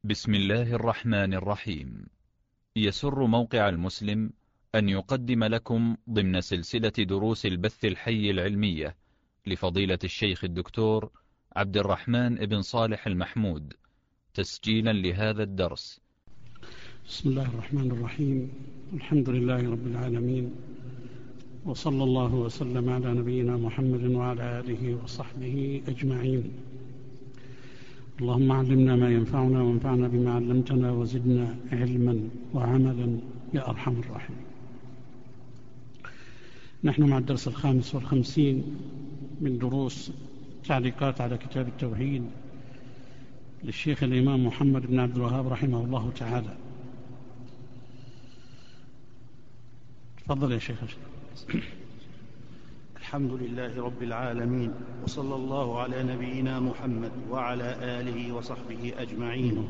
بسم الله الرحمن الرحيم. يسر موقع المسلم أن يقدم لكم ضمن سلسلة دروس البث الحي العلمية لفضيلة الشيخ الدكتور عبد الرحمن بن صالح المحمود تسجيلا لهذا الدرس. بسم الله الرحمن الرحيم. الحمد لله رب العالمين، وصلى الله وسلم على نبينا محمد وعلى آله وصحبه أجمعين. اللهم علمنا ما ينفعنا وانفعنا بما علمتنا وزدنا علما وعملا يا أرحم الراحمين. نحن مع الدرس 55 من دروس تعليقات على كتاب التوحيد للشيخ الإمام محمد بن عبد الوهاب رحمه الله تعالى. تفضل يا شيخ. الحمد لله رب العالمين، وصلى الله على نبينا محمد وعلى آله وصحبه أجمعين.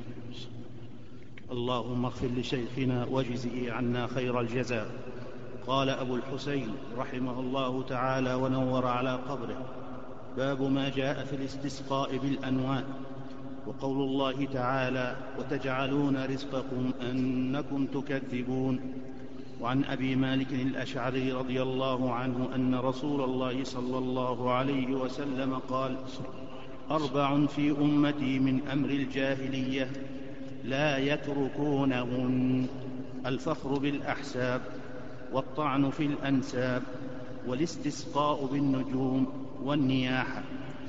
اللهم اغفر لشيخنا واجزه عنا خير الجزاء. قال أبو الحسين رحمه الله تعالى ونور على قبره: باب ما جاء في الاستسقاء بالأنواع. وقول الله تعالى: وتجعلون رزقكم أنكم تكذبون. وعن أبي مالك الأشعري رضي الله عنه أن رسول الله صلى الله عليه وسلم قال: 4 في أمتي من أمر الجاهلية لا يتركونهن: الفخر بالأحساب، والطعن في الأنساب، والاستسقاء بالنجوم، والنياحة.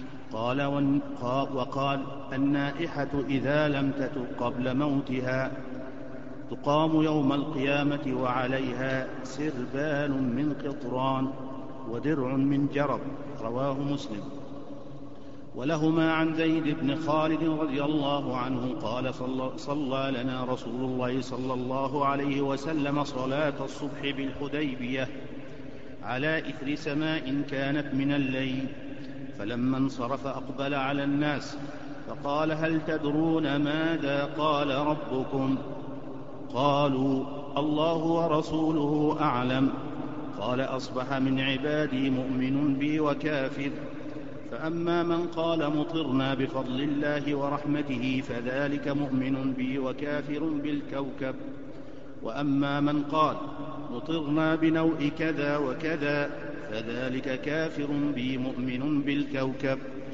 وقال: النائحة إذا لم تتب قبل موتها تقام يوم القيامة وعليها سربال من قطران ودرع من جرب. رواه مسلم. ولهما عن زيد بن خالد رضي الله عنه قال: صلى لنا رسول الله صلى الله عليه وسلم صلاة الصبح بالحديبية على إثر سماء كانت من الليل، فلما انصرف أقبل على الناس فقال: هل تدرون ماذا قال ربكم؟ قالوا: الله ورسوله أعلم. قال: أصبح من عبادي مؤمن بي وكافر، فأما من قال مطرنا بفضل الله ورحمته فذلك مؤمن بي وكافر بالكوكب، وأما من قال مطرنا بنوء كذا وكذا فذلك كافر بي مؤمن بالكوكب.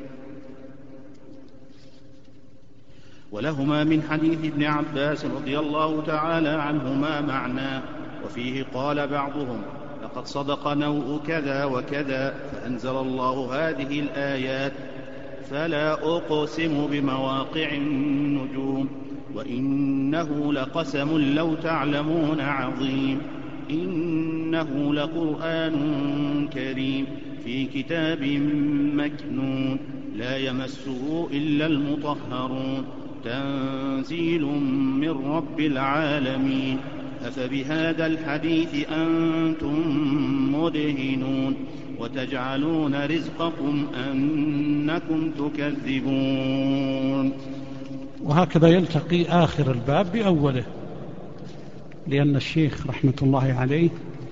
ولهما من حديث ابن عباس رضي الله تعالى عنهما معناه، وفيه قال بعضهم: لقد صدق نوء كذا وكذا، فأنزل الله هذه الآيات: فلا أقسم بمواقع النجوم، وإنه لقسم لو تعلمون عظيم، إنه لقرآن كريم في كتاب مكنون لا يمسه إلا المطهرون، تنزيل من رب العالمين. أفبهذا الحديث أنتم مدهنون، وتجعلون رزقكم أنكم تكذبون. وهكذا يلتقي آخر الباب بأوله، لأن الشيخ رحمة الله عليه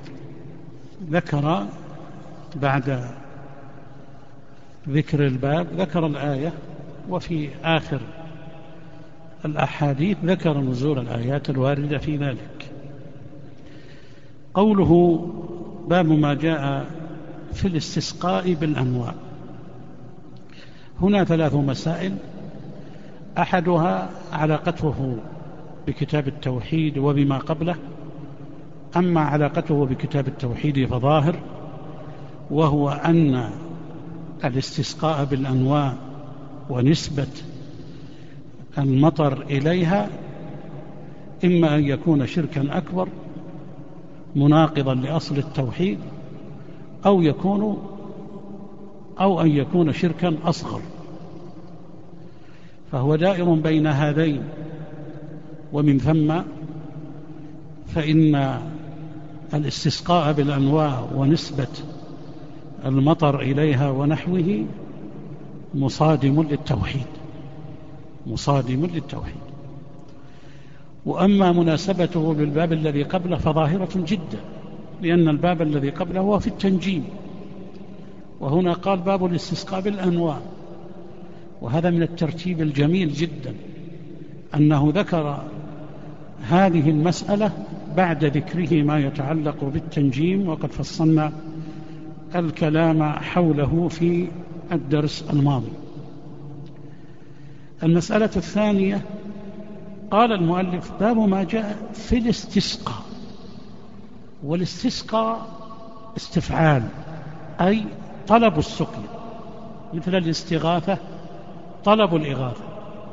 ذكر بعد ذكر الباب ذكر الآية، وفي آخر الأحاديث ذكر نزول الآيات الواردة في ذلك. قوله: باب ما جاء في الاستسقاء بالأنواع. هنا 3 مسائل، أحدها علاقته بكتاب التوحيد وبما قبله. أما علاقته بكتاب التوحيد فظاهر، وهو أن الاستسقاء بالأنواع ونسبة المطر إليها إما أن يكون شركا أكبر مناقضا لأصل التوحيد، أو أن يكون شركا أصغر، فهو دائر بين هذين. ومن ثم فإن الاستسقاء بالأنواع ونسبة المطر إليها ونحوه مصادم للتوحيد. وأما مناسبته بالباب الذي قبله فظاهرة جدا، لأن الباب الذي قبله هو في التنجيم، وهنا قال باب الاستسقاء بالأنواع، وهذا من الترتيب الجميل جدا، أنه ذكر هذه المسألة بعد ذكره ما يتعلق بالتنجيم، وقد فصلنا الكلام حوله في الدرس الماضي. المسألة الثانية، قال المؤلف: باب ما جاء في الاستسقاء. والاستسقاء استفعال، أي طلب السقيا، مثل الاستغاثة طلب الإغاثة.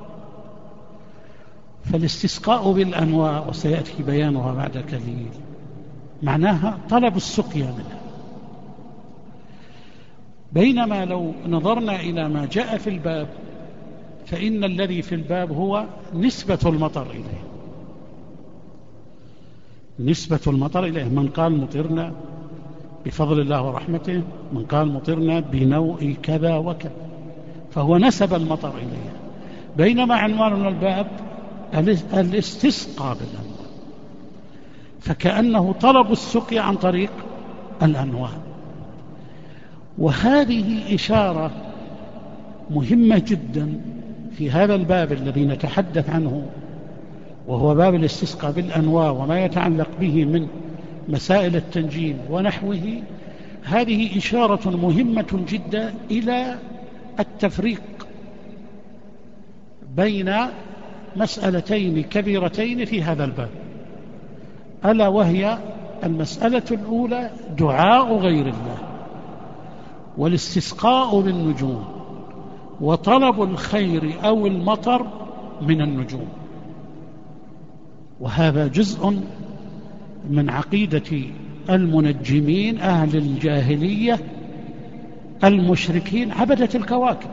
فالاستسقاء بالأنواع، وسيأتي بيانها بعد قليل، معناها طلب السقيا منها. بينما لو نظرنا إلى ما جاء في الباب فإن الذي في الباب هو نسبة المطر إليه، نسبة المطر إليه. من قال مطرنا بفضل الله ورحمته، من قال مطرنا بنوء كذا وكذا، فهو نسب المطر إليه. بينما عنوان الباب الاستسقاء بالأنواع، فكأنه طلب السقيا عن طريق الأنواع. وهذه إشارة مهمة جدا في هذا الباب الذي نتحدث عنه، وهو باب الاستسقاء بالأنواع وما يتعلق به من مسائل التنجيم ونحوه. هذه إشارة مهمة جدا إلى التفريق بين مسألتين كبيرتين في هذا الباب، ألا وهي المسألة الأولى دعاء غير الله، والاستسقاء بالنجوم، وطلب الخير أو المطر من النجوم. وهذا جزء من عقيدة المنجمين أهل الجاهلية المشركين عبدة الكواكب،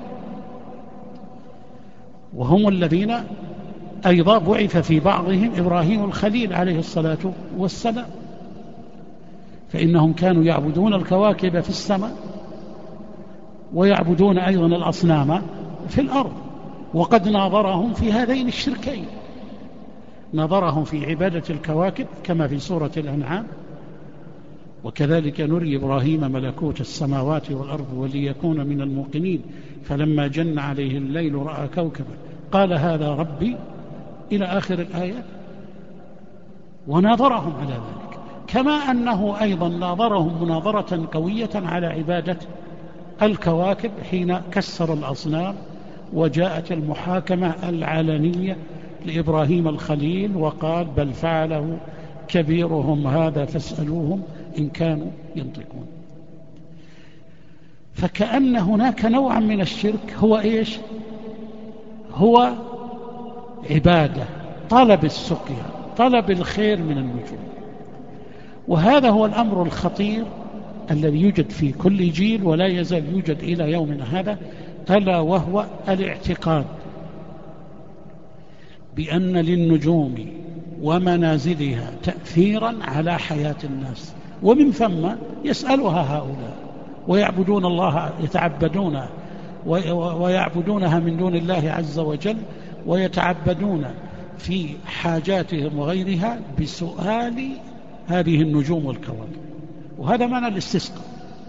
وهم الذين أيضا بعث في بعضهم إبراهيم الخليل عليه الصلاة والسلام، فإنهم كانوا يعبدون الكواكب في السماء ويعبدون أيضا الأصنام في الأرض. وقد ناظرهم في هذين الشركين، نظرهم في عبادة الكواكب كما في سورة الأنعام: وكذلك نري إبراهيم ملكوت السماوات والأرض وليكون من الموقنين فلما جن عليه الليل رأى كوكبا قال هذا ربي، إلى آخر الآيات. وناظرهم على ذلك، كما أنه أيضا ناظرهم مناظرة قوية على عبادة الكواكب حين كسر الأصنام، وجاءت المحاكمة العلنية لإبراهيم الخليل وقال: بل فعله كبيرهم هذا فاسألوهم إن كانوا ينطقون. فكأن هناك نوعا من الشرك هو إيش؟ هو عبادة، طلب السقيا، طلب الخير من النجوم. وهذا هو الأمر الخطير الذي يوجد في كل جيل ولا يزال يوجد إلى يومنا هذا، ألا وهو الاعتقاد بأن للنجوم ومنازلها تأثيرا على حياة الناس، ومن ثم يسألها هؤلاء ويعبدون الله، يتعبدون ويعبدونها من دون الله عز وجل، ويتعبدون في حاجاتهم وغيرها بسؤال هذه النجوم والكواكب. وهذا معنى الاستسقاء.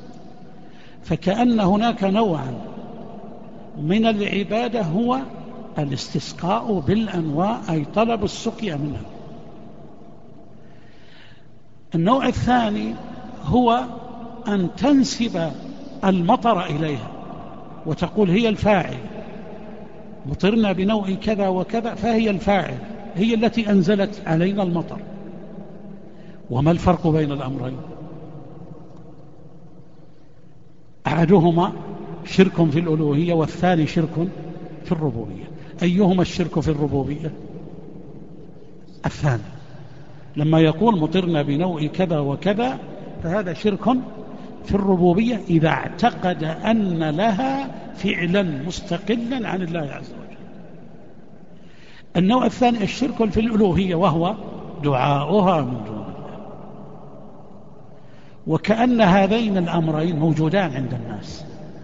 فكأن هناك نوعا من العبادة هو الاستسقاء بالأنواع، أي طلب السقيا منها. النوع الثاني هو أن تنسب المطر إليها وتقول هي الفاعل، مطرنا بنوع كذا وكذا، فهي الفاعل، هي التي أنزلت علينا المطر. وما الفرق بين الأمرين؟ أحدهما شرك في الألوهية والثاني شرك في الربوبية. أيهما الشرك في الربوبية؟ الثاني. لما يقول مطرنا بنوع كذا وكذا فهذا شرك في الربوبية إذا اعتقد أن لها فعلا مستقلا عن الله عز وجل. النوع الثاني الشرك في الألوهية، وهو دعاؤها من دون الله. وكأن هذين الأمرين موجودان عند الناس،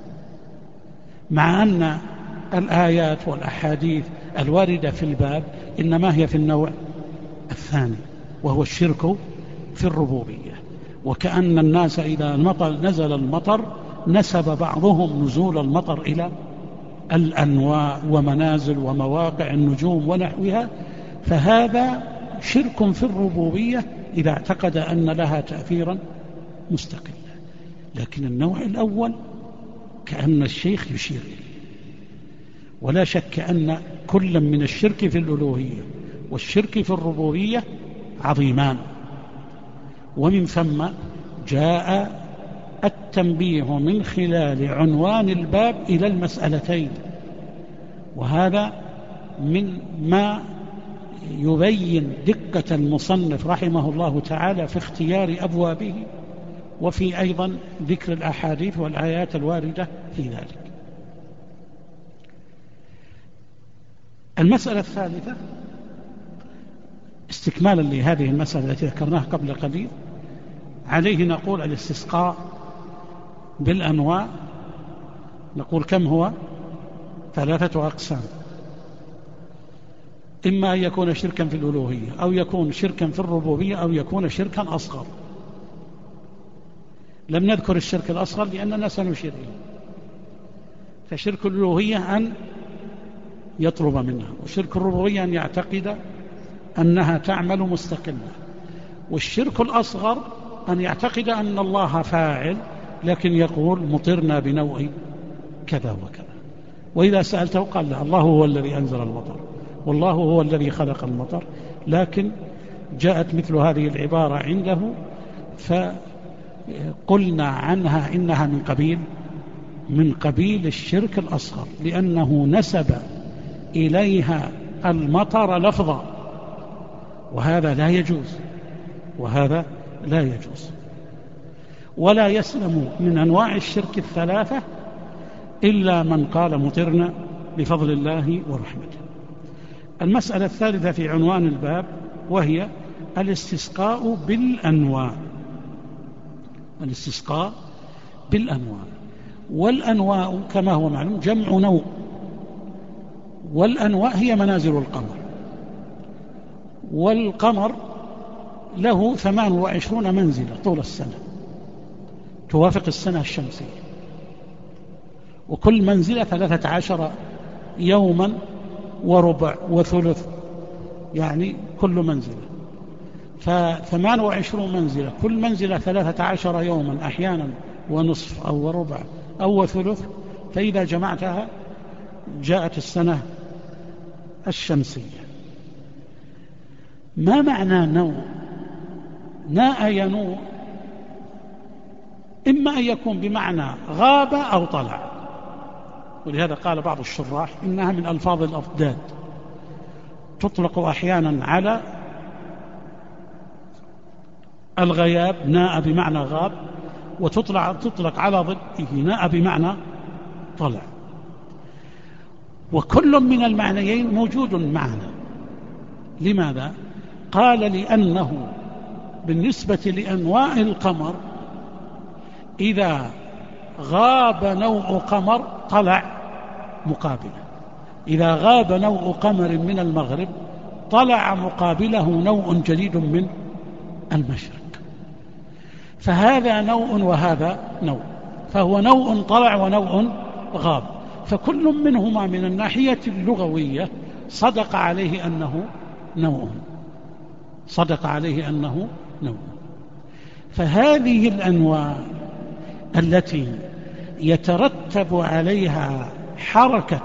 مع أن الآيات والأحاديث الواردة في الباب إنما هي في النوع الثاني، وهو الشرك في الربوبية. وكأن الناس إذا نزل المطر نسب بعضهم نزول المطر الأنواع ومنازل ومواقع النجوم ونحوها، فهذا شرك في الربوبية إذا اعتقد أن لها تأثيرا مستقلا. لكن النوع الأول كأن الشيخ يشير إليه، ولا شك أن كل من الشرك في الألوهية والشرك في الربوبية عظيمان، ومن ثم جاء التنبيه من خلال عنوان الباب إلى المسألتين، وهذا من ما يبين دقة المصنف رحمه الله تعالى في اختيار أبوابه، وفي أيضا ذكر الأحاديث والآيات الواردة في ذلك. المسألة الثالثة استكمالا لهذه المسألة التي ذكرناها قبل قليل، عليه نقول الاستسقاء بالأنواع، نقول كم هو؟ 3 أقسام، إما أن يكون شركا في الألوهية، أو يكون شركا في الربوبية، أو يكون شركا أصغر. لم نذكر الشرك الأصغر لأننا سنشير إليه. فشرك الألوهية أن يطلب منها، وشرك الربوبية أن يعتقد أنها تعمل مستقلة، والشرك الأصغر أن يعتقد أن الله فاعل لكن يقول مطرنا بنوع كذا وكذا، وإذا سألته قال لا، الله هو الذي أنزل المطر، والله هو الذي خلق المطر، لكن جاءت مثل هذه العبارة عنده فقلنا عنها إنها من قبيل الشرك الأصغر، لأنه نسب إليها المطر لفظا، وهذا لا يجوز، وهذا لا يجوز. ولا يسلم من أنواع الشرك الثلاثة إلا من قال مطرنا بفضل الله ورحمته. المسألة الثالثة في عنوان الباب وهي الاستسقاء بالأنواع. الاستسقاء بالأنواع، والأنواع كما هو معلوم جمع نوع، والأنواع هي منازل القمر، والقمر له 28 منزلة طول السنة توافق السنة الشمسية، وكل منزلة 13 يوما وربع وثلث، يعني كل منزلة 28 منزلة، كل منزلة 13 يوما أحيانا ونصف أو وربع أو وثلث، فإذا جمعتها جاءت السنة الشمسية. ما معنى نوع؟ ناء ينوء إما أن يكون بمعنى غاب أو طلع، ولهذا قال بعض الشراح إنها من ألفاظ الأضداد، تطلق أحيانا على الغياب ناء بمعنى غاب، وتطلق على ضده ناء بمعنى طلع، وكل من المعنيين موجود معنا. لماذا؟ قال لأنه بالنسبة لأنواع القمر إذا غاب نوع قمر طلع مقابله، إذا غاب نوع قمر من المغرب طلع مقابله نوع جديد من المشرق، فهذا نوع وهذا نوع، فهو نوع طلع ونوع غاب، فكل منهما من الناحية اللغوية صدق عليه أنه نوع، صدق عليه أنه نوع. فهذه الأنواع التي يترتب عليها حركة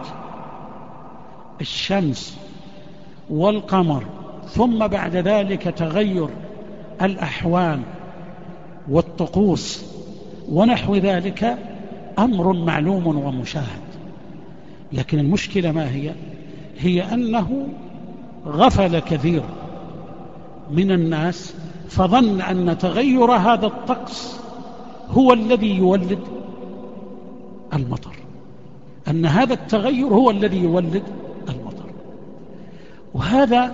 الشمس والقمر، ثم بعد ذلك تغير الأحوال والطقوس ونحو ذلك، أمر معلوم ومشاهد. لكن المشكلة ما هي؟ هي أنه غفل كثير من الناس فظن أن تغير هذا الطقس هو الذي يولد المطر، أن هذا التغير هو الذي يولد المطر، وهذا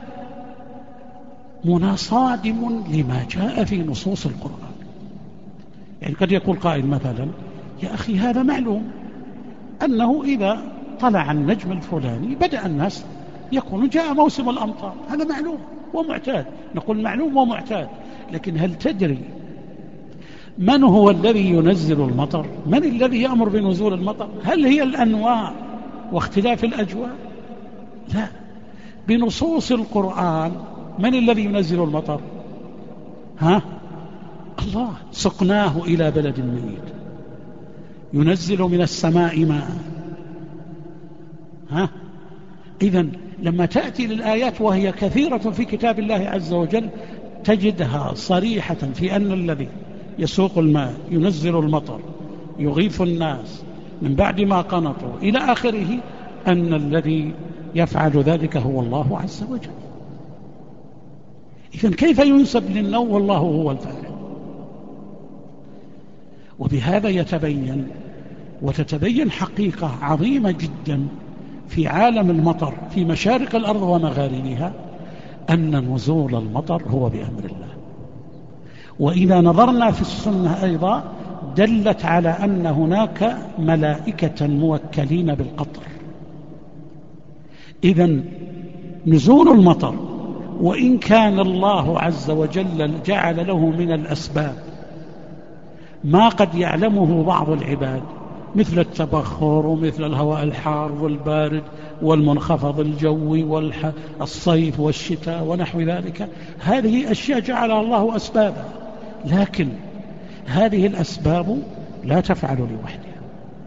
مناصادم لما جاء في نصوص القرآن. يعني قد يقول قائل مثلا يا أخي هذا معلوم أنه إذا طلع النجم الفلاني بدأ الناس يقولون جاء موسم الأمطار، هذا معلوم ومعتاد، نقول معلوم ومعتاد، لكن هل تدري من هو الذي ينزل المطر؟ من الذي يأمر بنزول المطر؟ هل هي الأنواع واختلاف الأجواء؟ لا، بنصوص القرآن. من الذي ينزل المطر؟ الله. سقناه إلى بلد ميت، ينزل من السماء ماء. إذن لما تأتي للآيات وهي كثيرة في كتاب الله عز وجل تجدها صريحة في أن الذي يسوق الماء، ينزل المطر، يغيث الناس من بعد ما قنطوا إلى آخره، أن الذي يفعل ذلك هو الله عز وجل. إذن كيف ينسب للنوم والله هو الفاعل؟ وبهذا يتبين وتتبين حقيقة عظيمة جدا في عالم المطر في مشارق الأرض ومغاربها، أن نزول المطر هو بأمر الله. وإذا نظرنا في السنة أيضا دلت على أن هناك ملائكة موكلين بالقطر. إذن نزول المطر وإن كان الله عز وجل جعل له من الأسباب ما قد يعلمه بعض العباد، مثل التبخر ومثل الهواء الحار والبارد والمنخفض الجوي والصيف والشتاء ونحو ذلك، هذه أشياء جعلها الله أسبابا، لكن هذه الأسباب لا تفعل لوحدها.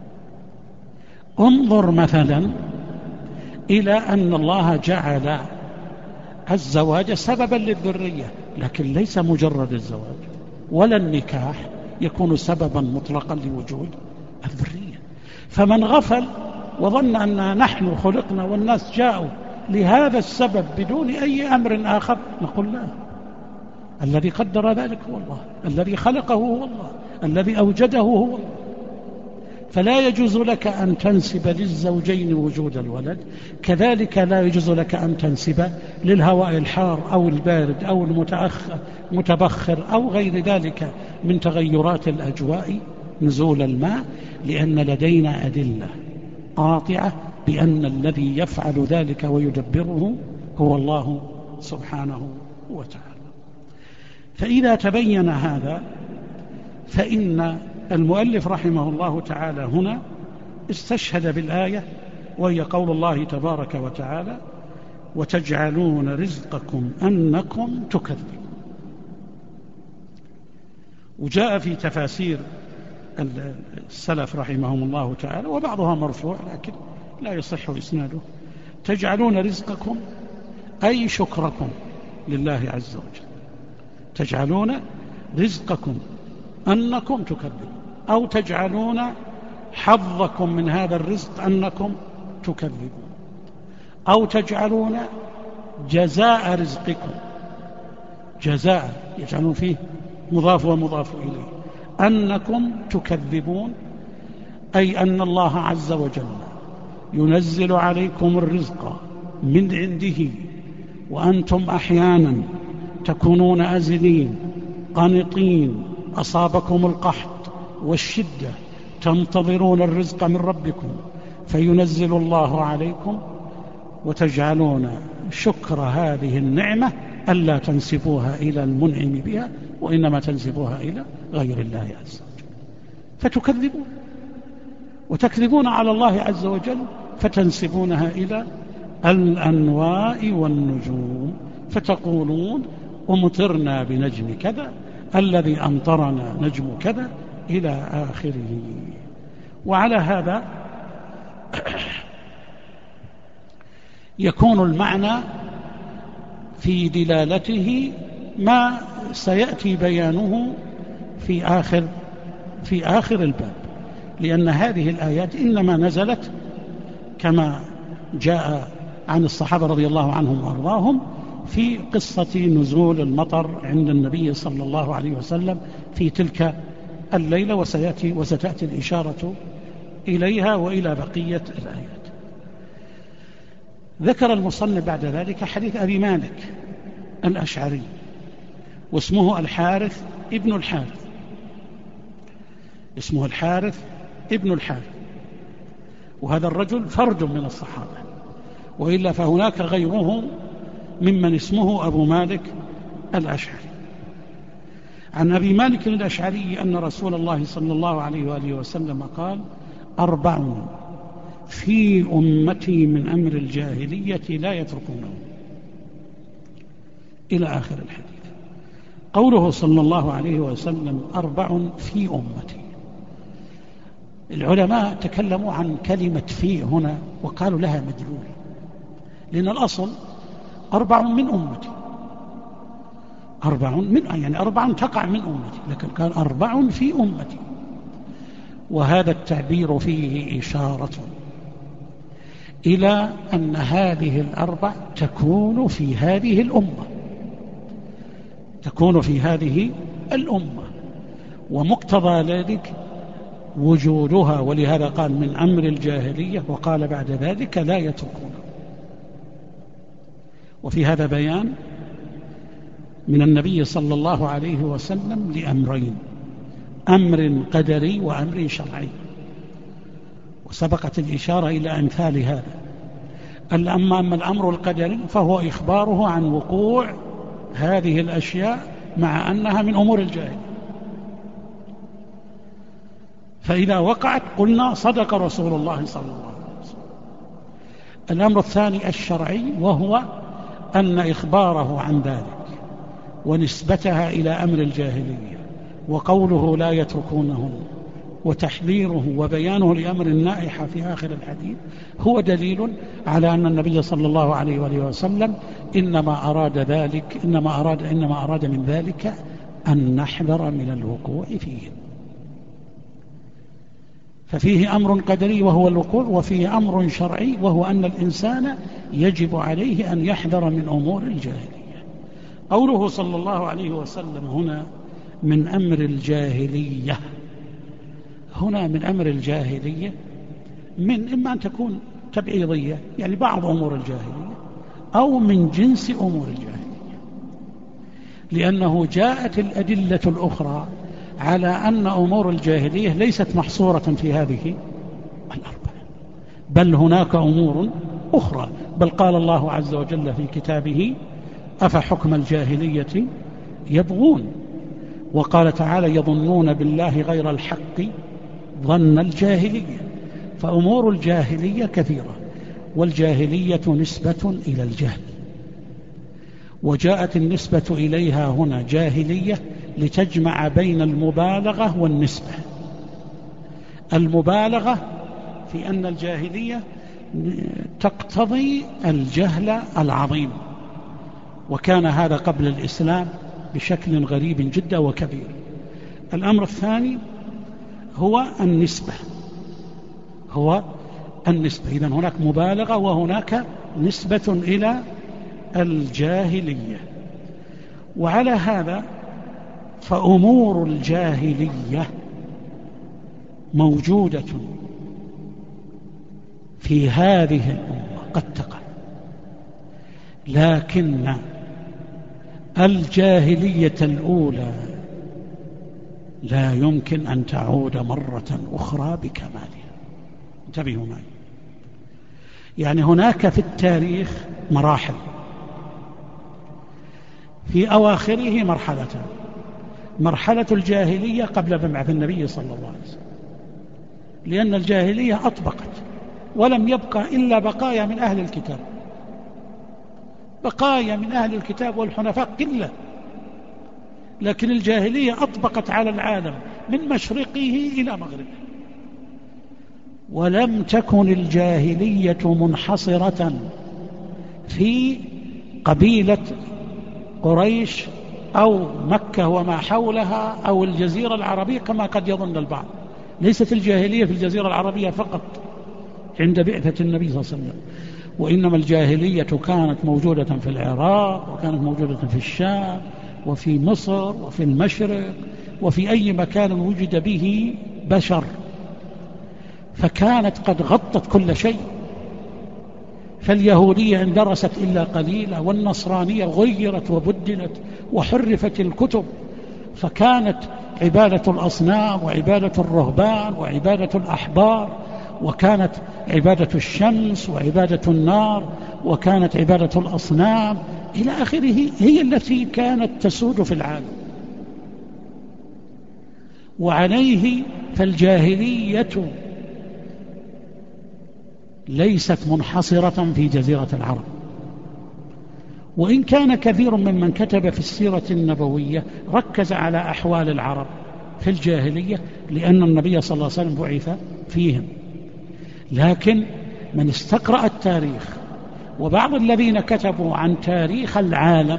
انظر مثلا إلى أن الله جعل الزواج سببا للذرية، لكن ليس مجرد الزواج ولا النكاح يكون سببا مطلقا لوجود الذرية. فمن غفل وظن أن نحن خلقنا والناس جاءوا لهذا السبب بدون أي أمر آخر، نقول لا، الذي قدر ذلك هو الله، الذي خلقه هو الله، الذي أوجده هو الله. فلا يجوز لك أن تنسب للزوجين وجود الولد، كذلك لا يجوز لك أن تنسب للهواء الحار أو البارد أو المتبخر أو غير ذلك من تغيرات الأجواء نزول الماء، لأن لدينا أدلة قاطعة بأن الذي يفعل ذلك ويدبره هو الله سبحانه وتعالى. فإذا تبين هذا فإن المؤلف رحمه الله تعالى هنا استشهد بالآية، وهي قول الله تبارك وتعالى: وتجعلون رزقكم أنكم تكذبون. وجاء في تفاسير السلف رحمهم الله تعالى وبعضها مرفوع لكن لا يصح إسناده: تجعلون رزقكم أي شكركم لله عز وجل، تجعلون رزقكم أنكم تكذبون، أو تجعلون حظكم من هذا الرزق أنكم تكذبون، أو تجعلون جزاء رزقكم، جزاء يجعلون فيه مضاف ومضاف إليه، أنكم تكذبون، أي أن الله عز وجل ينزل عليكم الرزق من عنده وأنتم أحيانا تكونون أزلين قانطين، أصابكم القحط والشدة، تنتظرون الرزق من ربكم فينزل الله عليكم، وتجعلون شكر هذه النعمة ألا تنسبوها إلى المنعم بها وإنما تنسبوها إلى غير الله عز وجل، فتكذبون وتكذبون على الله عز وجل فتنسبونها إلى الأنواء والنجوم، فتقولون أمطرنا بنجم كذا، الذي أمطرنا نجم كذا، إلى آخره. وعلى هذا يكون المعنى في دلالته ما سيأتي بيانه في آخر الباب، لأن هذه الآيات إنما نزلت كما جاء عن الصحابة رضي الله عنهم وأرضاهم في قصة نزول المطر عند النبي صلى الله عليه وسلم في تلك الليلة، وستأتي الإشارة إليها وإلى بقية الآيات. ذكر المصنف بعد ذلك حديث أبي مالك الأشعري، واسمه الحارث ابن الحارث، اسمه الحارث ابن الحارث، وهذا الرجل فرد من الصحابة، وإلا فهناك غيره ممن اسمه أبو مالك الأشعري. عن أبي مالك الأشعري أن رسول الله صلى الله عليه وآله وسلم قال: 4 في أمتي من أمر الجاهلية لا يتركونه، إلى آخر الحديث. قوله صلى الله عليه وسلم 4 في أمتي، العلماء تكلموا عن كلمة في هنا وقالوا لها مدلول، لأن الأصل 4 من أمتي، 4 من يعني 4 تقع من أمتي، لكن قال 4 في أمتي، وهذا التعبير فيه إشارة إلى أن هذه 4 تكون في هذه الأمة، تكون في هذه الأمة، ومقتضى ذلك وجودها، ولهذا قال من أمر الجاهلية، وقال بعد ذلك لا يتركون. وفي هذا بيان من النبي صلى الله عليه وسلم لأمرين: أمر قدري وأمر شرعي، وسبقت الإشارة إلى أمثال هذا. أما الأمر القدري فهو إخباره عن وقوع هذه الأشياء مع أنها من أمور الجاهلية، فإذا وقعت قلنا صدق رسول الله صلى الله عليه وسلم. الأمر الثاني الشرعي، وهو أن إخباره عن ذلك ونسبتها إلى أمر الجاهلية، وقوله لا يتركونه، وتحذيره وبيانه لأمر النائحة في آخر الحديث، هو دليل على أن النبي صلى الله عليه وآله وسلم إنما أراد من ذلك أن نحذر من الوقوع فيه. ففيه أمر قدري وهو الوقوع، وفيه أمر شرعي وهو أن الإنسان يجب عليه أن يحذر من أمور الجاهلية. قوله صلى الله عليه وسلم هنا من أمر الجاهلية، هنا من أمر الجاهلية من إما أن تكون تبعيضية، يعني بعض أمور الجاهلية، أو من جنس أمور الجاهلية، لأنه جاءت الأدلة الأخرى على أن أمور الجاهلية ليست محصورة في هذه 4، بل هناك أمور أخرى. بل قال الله عز وجل في كتابه: أفحكم الجاهلية يبغون. وقال تعالى: يظنون بالله غير الحق ظن الجاهلية. فأمور الجاهلية كثيرة، والجاهلية نسبة إلى الجهل، وجاءت النسبة إليها هنا جاهلية لتجمع بين المبالغة والنسبة. المبالغة في أن الجاهلية تقتضي الجهل العظيم، وكان هذا قبل الإسلام بشكل غريب جدا وكبير. الأمر الثاني هو النسبة، إذن هناك مبالغة وهناك نسبة إلى الجاهلية. وعلى هذا فأمور الجاهلية موجودة في هذه الأمة قد تقع، لكن الجاهلية الأولى لا يمكن أن تعود مرة أخرى بكمالها. انتبهوا معي، يعني هناك في التاريخ مراحل، في أواخره مرحلتان: مرحلة الجاهلية قبل مبعث النبي صلى الله عليه وسلم، لأن الجاهلية أطبقت ولم يبقى إلا بقايا من أهل الكتاب، بقايا من أهل الكتاب والحنفاء قلة، لكن الجاهلية أطبقت على العالم من مشرقه إلى مغربه. ولم تكن الجاهلية منحصرة في قبيلة قريش أو مكة وما حولها أو الجزيرة العربية كما قد يظن البعض. ليست الجاهلية في الجزيرة العربية فقط عند بعثة النبي صلى الله عليه وسلم، وإنما الجاهلية كانت موجودة في العراق، وكانت موجودة في الشام، وفي مصر، وفي المشرق، وفي أي مكان وجد به بشر، فكانت قد غطت كل شيء. فاليهودية إن درست إلا قليلا، والنصرانية غيرت وبدلت وحرفت الكتب، فكانت عبادة الأصنام وعبادة الرهبان وعبادة الأحبار، وكانت عبادة الشمس وعبادة النار، وكانت عبادة الأصنام إلى آخره، هي التي كانت تسود في العالم. وعليه فالجاهلية ليست منحصرة في جزيرة العرب، وإن كان كثير ممن كتب في السيرة النبوية ركز على أحوال العرب في الجاهلية، لأن النبي صلى الله عليه وسلم بعث فيهم. لكن من استقرأ التاريخ وبعض الذين كتبوا عن تاريخ العالم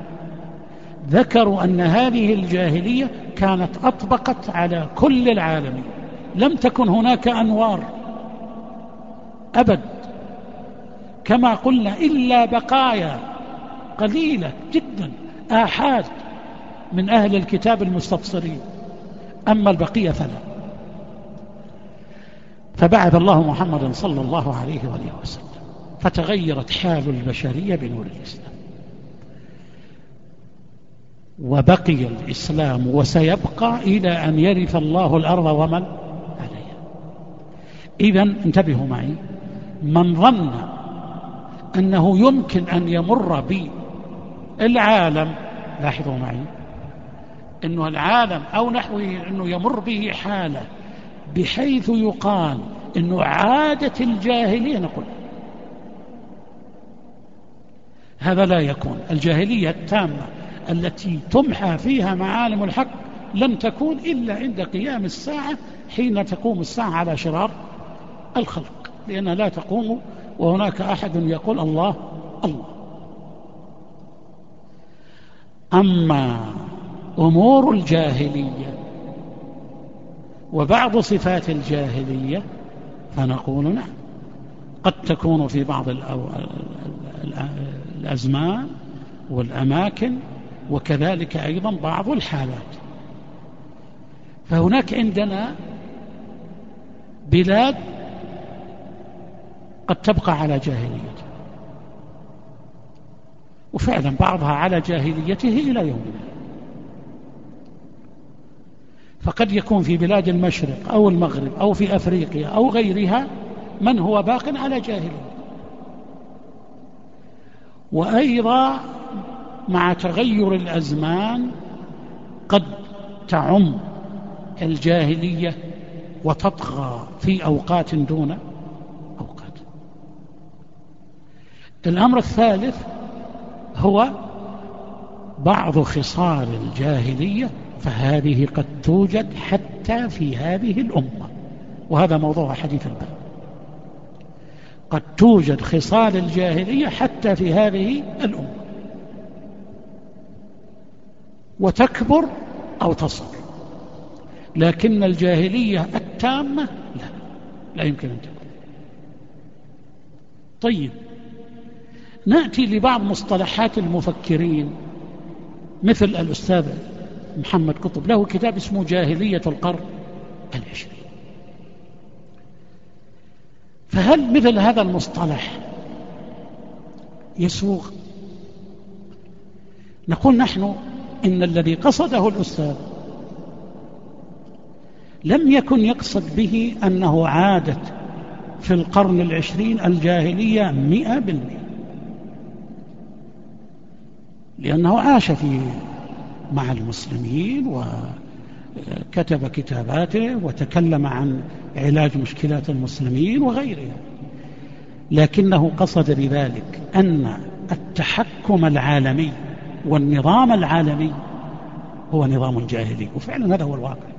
ذكروا أن هذه الجاهلية كانت أطبقت على كل العالم، لم تكن هناك أنوار أبد كما قلنا، إلا بقايا قليلة جدا آحاد من أهل الكتاب المستبصرين، أما البقية فلا. فبعث الله محمدا صلى الله عليه وآله وسلم، فتغيرت حال البشرية بنور الإسلام، وبقي الإسلام وسيبقى إلى أن يرث الله الأرض ومن عليها. إذن انتبهوا معي، من ظن أنه يمكن أن يمر بالعالم، لاحظوا معي، أنه العالم أو نحوه أنه يمر به حالة بحيث يقال أنه عادة الجاهلية، نقول هذا لا يكون. الجاهلية التامة التي تمحى فيها معالم الحق لن تكون إلا عند قيام الساعة، حين تقوم الساعة على شرار الخلق، لأنها لا تقوم وهناك أحد يقول الله الله. أما أمور الجاهلية وبعض صفات الجاهلية فنقول نعم، قد تكون في بعض الأزمان والأماكن، وكذلك أيضا بعض الحالات. فهناك عندنا بلاد قد تبقى على جاهليته، وفعلا بعضها على جاهليته إلى يومنا. فقد يكون في بلاد المشرق أو المغرب أو في أفريقيا أو غيرها من هو باق على جاهلية. وأيضا مع تغير الأزمان قد تعم الجاهلية وتطغى في أوقات دون أوقات. الأمر الثالث هو بعض خصال الجاهلية، فهذه قد توجد حتى في هذه الأمة، وهذا موضوع حديث الباب. قد توجد خصال الجاهلية حتى في هذه الأمة، وتكبر أو تصغر، لكن الجاهلية التامة لا يمكن أن تكون. طيب، نأتي لبعض مصطلحات المفكرين، مثل الأستاذ محمد قطب، له كتاب اسمه جاهلية القرن العشرين. فهل مثل هذا المصطلح يسوغ؟ نقول نحن إن الذي قصده الأستاذ لم يكن يقصد به أنه عادت في القرن العشرين الجاهلية 100%، لأنه عاش مع المسلمين وكتب كتاباته وتكلم عن علاج مشكلات المسلمين وغيرها، لكنه قصد بذلك أن التحكم العالمي والنظام العالمي هو نظام جاهلي، وفعلا هذا هو الواقع.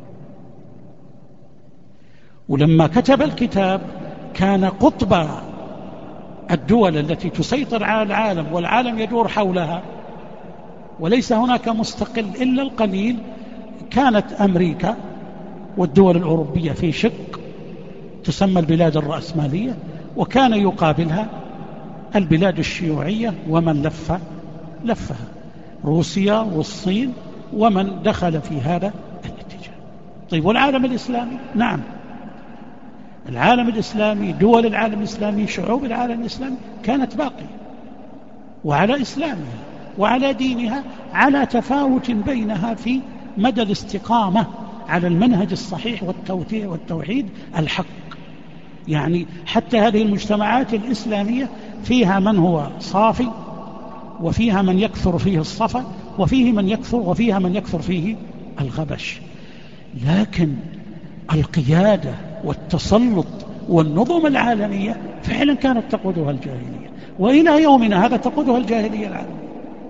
ولما كتب الكتاب كان قطب الدول التي تسيطر على العالم والعالم يدور حولها وليس هناك مستقل إلا القليل، كانت أمريكا والدول الأوروبية في شق تسمى البلاد الرأسمالية، وكان يقابلها البلاد الشيوعية ومن لفها روسيا والصين ومن دخل في هذا الاتجاه. طيب، والعالم الإسلامي؟ نعم، العالم الإسلامي، دول العالم الإسلامي، شعوب العالم الإسلامي كانت باقية وعلى إسلامها وعلى دينها، على تفاوت بينها في مدى الاستقامة على المنهج الصحيح والتوحيد الحق. يعني حتى هذه المجتمعات الإسلامية فيها من هو صافي، وفيها من يكثر فيه الصفا، وفيها من يكثر فيه الغبش. لكن القيادة والتسلط والنظم العالمية فعلا كانت تقودها الجاهلية، وإلى يومنا هذا تقودها الجاهلية العالمية.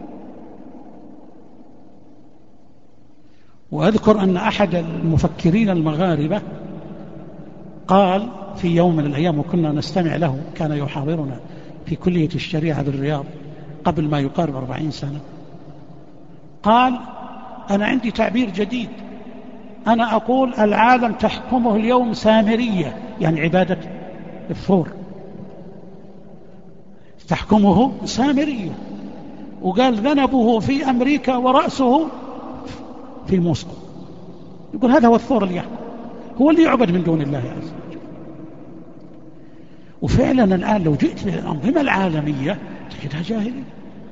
وأذكر أن أحد المفكرين المغاربة قال في يوم من الأيام وكنا نستمع له، كان يحاضرنا في كلية الشريعة بالرياض قبل ما يقارب 40 سنة، قال: أنا عندي تعبير جديد، أنا أقول العالم تحكمه اليوم سامرية، يعني عبادة الثور تحكمه سامرية. وقال: ذنبه في أمريكا ورأسه في موسكو. يقول هذا هو الثور اللي يحكم، هو اللي يعبد من دون الله عز وجل. وفعلا الآن لو جئت للأنظمة العالمية تجدها جاهلية،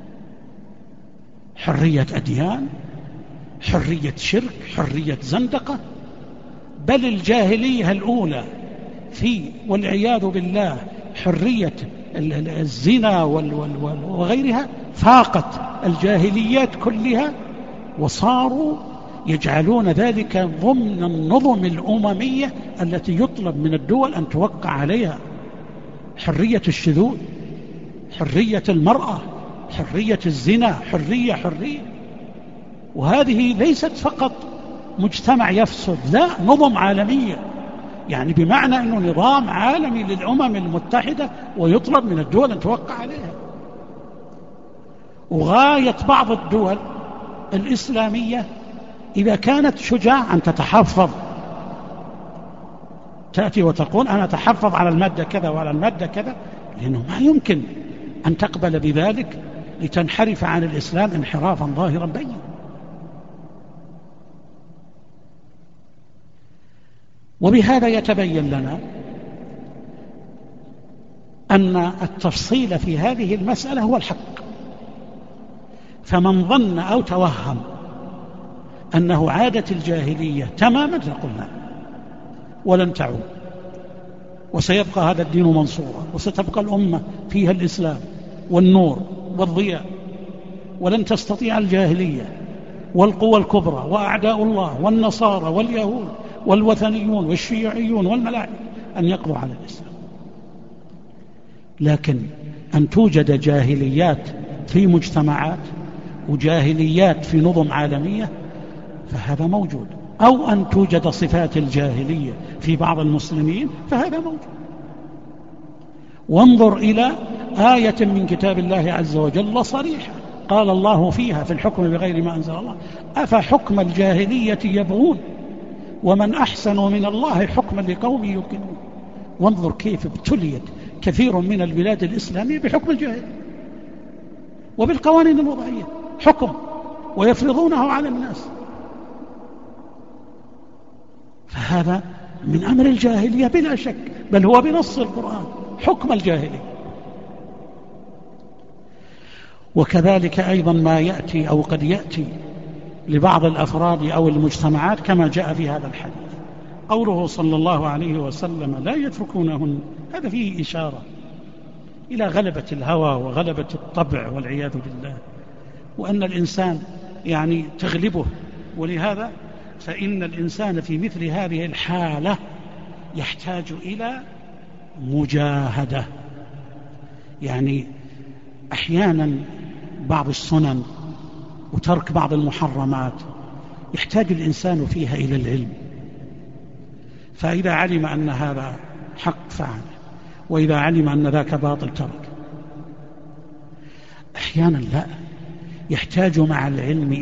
حرية أديان، حرية شرك، حرية زندقة، بل الجاهلية الأولى والعياذ بالله حرية الزنا وغيرها فاقت الجاهليات كلها، وصاروا يجعلون ذلك ضمن النظم الأممية التي يطلب من الدول أن توقع عليها. حرية الشذوذ، حرية المرأة، حرية الزنا، حرية. وهذه ليست فقط مجتمع يفسد، لا، نظم عالمية، يعني بمعنى أنه نظام عالمي للأمم المتحدة ويطلب من الدول أن توقع عليها. وغاية بعض الدول الإسلامية إذا كانت شجاع أن تتحفظ، تأتي وتقول أنا أتحفظ على المادة كذا وعلى المادة كذا، لأنه ما يمكن أن تقبل بذلك لتنحرف عن الإسلام انحرافا ظاهرا بينا. وبهذا يتبين لنا أن التفصيل في هذه المسألة هو الحق. فمن ظن أو توهم أنه عادة الجاهلية تماما نقول لا، ولن تعود، وسيبقى هذا الدين منصورا، وستبقى الأمة فيها الإسلام والنور والضياء، ولن تستطيع الجاهلية والقوى الكبرى وأعداء الله والنصارى واليهود والوثنيون والشيوعيون والملاحدة أن يقضوا على الإسلام. لكن أن توجد جاهليات في مجتمعات وجاهليات في نظم عالمية فهذا موجود، أو أن توجد صفات الجاهلية في بعض المسلمين فهذا موجود. وانظر إلى آية من كتاب الله عز وجل صريحة قال الله فيها في الحكم بغير ما أنزل الله: أفحكم الجاهلية يبغون ومن أحسن من الله حكما لقوم يوقنون. وانظر كيف ابتليت كثير من البلاد الإسلامية بحكم الجاهلية وبالقوانين الوضعية، حكم ويفرضونه على الناس. فهذا من أمر الجاهلية بلا شك، بل هو بنص القرآن حكم الجاهلية. وكذلك أيضا ما يأتي أو قد يأتي لبعض الأفراد أو المجتمعات كما جاء في هذا الحديث، قوله صلى الله عليه وسلم: لا يتركونهن، هذا فيه إشارة إلى غلبة الهوى وغلبة الطبع والعياذ بالله، وأن الإنسان يعني تغلبه. ولهذا فإن الإنسان في مثل هذه الحالة يحتاج إلى مجاهدة، يعني أحيانا بعض السنن وترك بعض المحرمات يحتاج الإنسان فيها إلى العلم، فإذا علم أن هذا حق فعل، وإذا علم أن ذاك باطل ترك. أحيانا لا، يحتاج مع العلم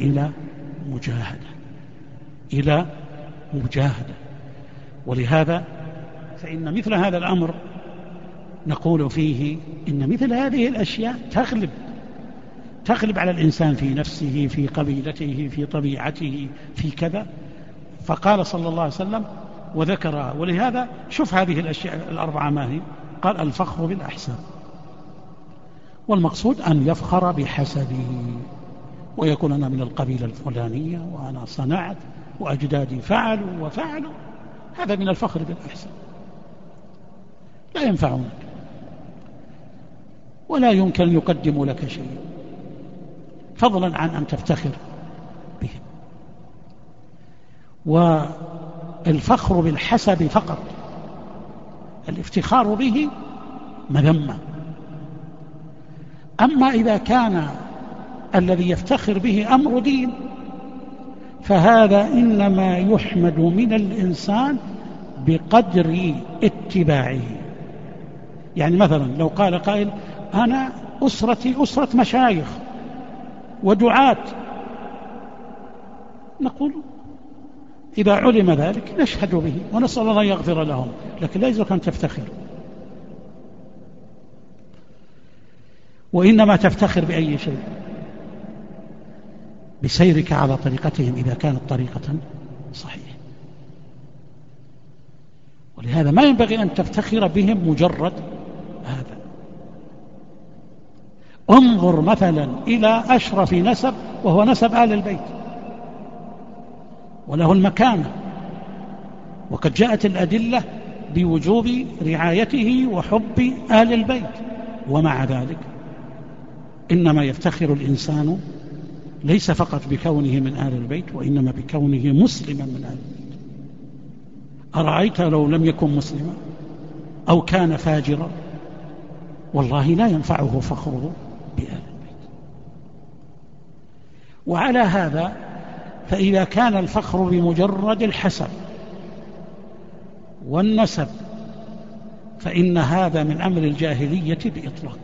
إلى مجاهدة. ولهذا فإن مثل هذا الأمر نقول فيه إن مثل هذه الأشياء تغلب على الإنسان في نفسه، في قبيلته، في طبيعته، في كذا. فقال صلى الله عليه وسلم وذكرها. ولهذا شوف هذه الأشياء الأربعة ما هي؟ قال: الفخر بالأحساب، والمقصود أن يفخر بحسبه ويكون أنا من القبيلة الفلانية وأنا صنعت وأجدادي فعلوا وفعلوا، هذا من الفخر بالأحساب، لا ينفعونك ولا يمكن يقدم لك شيء، فضلا عن أن تفتخر به. والفخر بالحسب فقط، الافتخار به مذمة. أما إذا كان الذي يفتخر به أمر دين فهذا إنما يحمد من الإنسان بقدر اتباعه. يعني مثلا لو قال قائل أنا أسرتي أسرة مشايخ ودعاة، نقول إذا علم ذلك نشهد به ونسأل الله يغفر لهم، لكن لا يجوز أن تفتخر. وإنما تفتخر بأي شيء؟ بسيرك على طريقتهم إذا كانت طريقة صحيحة. ولهذا ما ينبغي أن تفتخر بهم مجرد هذا. انظر مثلا إلى أشرف نسب وهو نسب آل البيت وله المكانة، وقد جاءت الأدلة بوجوب رعايته وحب آل البيت، ومع ذلك إنما يفتخر الإنسان ليس فقط بكونه من آل البيت وإنما بكونه مسلما من آل البيت. أرأيت لو لم يكن مسلما أو كان فاجرا والله لا ينفعه فخره بآل البيت. وعلى هذا فإذا كان الفخر بمجرد الحسب والنسب فإن هذا من أمر الجاهلية بإطلاق.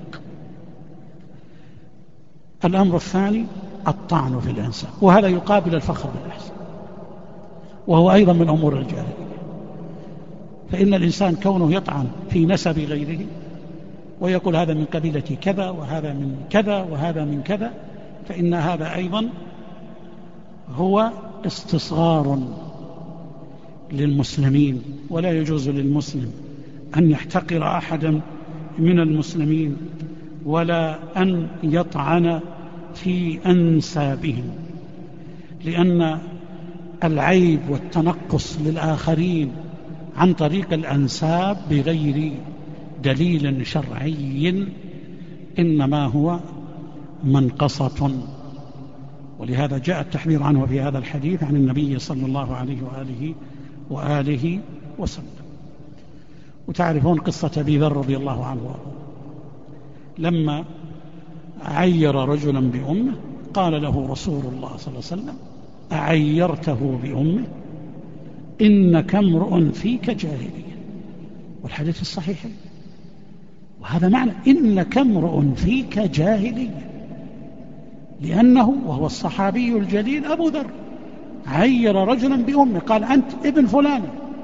الأمر الثاني الطعن في الأنساب، وهذا يقابل الفخر بالأحساب، وهو أيضا من أمور الجاهلية. فإن الإنسان كونه يطعن في نسب غيره ويقول هذا من قبيلة كذا وهذا من كذا وهذا من كذا، فإن هذا أيضا هو استصغار للمسلمين، ولا يجوز للمسلم أن يحتقر أحدا من المسلمين ولا أن يطعن في أنسابهم، لأن العيب والتنقص للآخرين عن طريق الأنساب بغير دليل شرعي إنما هو منقصة. ولهذا جاء التحذير عنه في هذا الحديث عن النبي صلى الله عليه وآله وسلم. وتعرفون قصة أبي ذر رضي الله عنه لما عير رجلا بأمه قال له رسول الله صلى الله عليه وسلم أعيرته بأمه إنك امرؤ فيك جاهلية، والحديث الصحيح. وهذا معنى إنك امرؤ فيك جاهلية، لأنه وهو الصحابي الجليل أبو ذر عير رجلا بأمه قال أنت ابن فلان،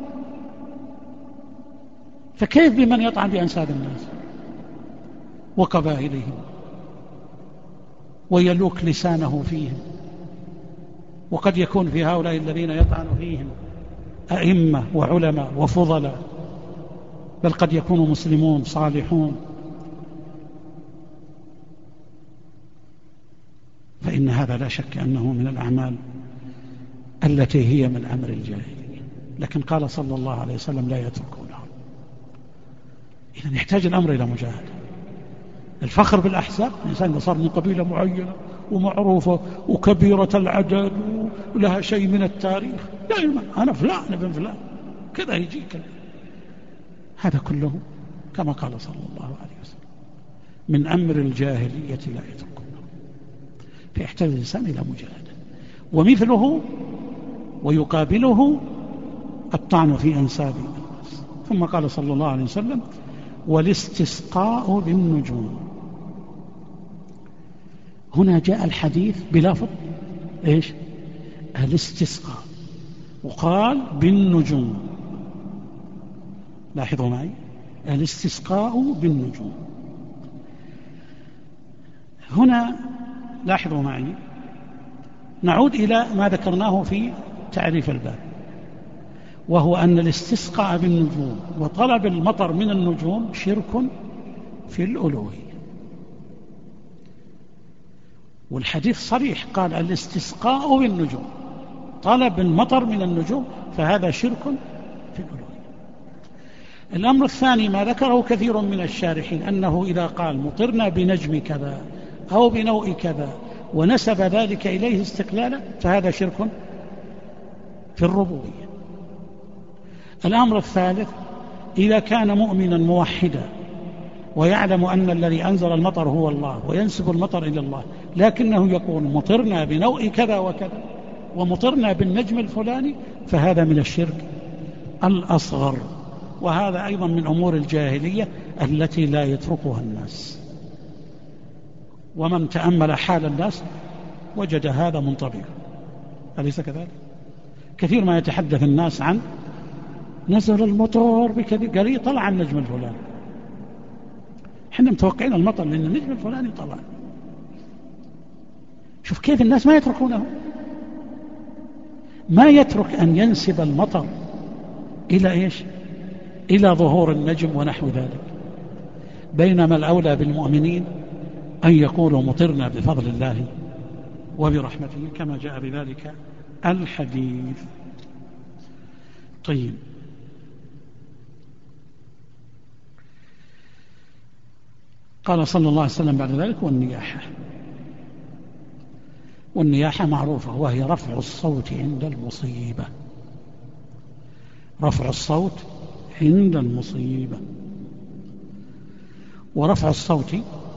فكيف بمن يطعن بأنساب الناس وقبائلهم ويلوك لسانه فيهم؟ وقد يكون في هؤلاء الذين يطعن فيهم أئمة وعلماء وفضلاء، بل قد يكونوا مسلمون صالحون، فإن هذا لا شك أنه من الأعمال التي هي من أمر الجاهلية. لكن قال صلى الله عليه وسلم لا يتركونه. إذن يحتاج الأمر إلى مجاهدة. الفخر بالأحزاب، الإنسان صار من قبيلة معينة ومعروفة وكبيرة العدد ولها شيء من التاريخ، دائما أنا فلان ابن فلان كذا يجيك، هذا كله كما قال صلى الله عليه وسلم من أمر الجاهلية لا يتركونه. فيحتاج الإنسان إلى مجاهدة. ومثله ويقابله الطعن في أنساب الناس. ثم قال صلى الله عليه وسلم والاستسقاء بالنجوم. هنا جاء الحديث بلفظ إيش؟ الاستسقاء، وقال بالنجوم. لاحظوا معي الاستسقاء بالنجوم. هنا لاحظوا معي نعود إلى ما ذكرناه في تعريف الباب، وهو أن الاستسقاء بالنجوم وطلب المطر من النجوم شرك في الألوهية. والحديث صريح قال الاستسقاء بالنجوم، طلب المطر من النجوم، فهذا شرك في الألوهية. الأمر الثاني ما ذكره كثير من الشارحين أنه إذا قال مطرنا بنجم كذا أو بنوء كذا ونسب ذلك إليه استقلالا فهذا شرك في الربوبية. الأمر الثالث إذا كان مؤمنا موحدا ويعلم أن الذي أنزل المطر هو الله وينسب المطر إلى الله، لكنه يقول مطرنا بنوء كذا وكذا ومطرنا بالنجم الفلاني، فهذا من الشرك الأصغر، وهذا أيضا من أمور الجاهلية التي لا يتركها الناس. ومن تأمل حال الناس وجد هذا منطبقا، أليس كذلك؟ كثير ما يتحدث الناس عن نزل المطر بكذا، قال طلع النجم الفلاني، احنا متوقعين المطر لأن النجم الفلاني طلع. شوف كيف الناس ما يتركونه، ما يترك أن ينسب المطر إلى إيش؟ إلى ظهور النجم ونحو ذلك، بينما الأولى بالمؤمنين أن يقولوا مطرنا بفضل الله وبرحمته كما جاء بذلك الحديث. طيب، قال صلى الله عليه وسلم بعد ذلك والنياحة معروفة، وهي رفع الصوت عند المصيبة، رفع الصوت عند المصيبة. ورفع الصوت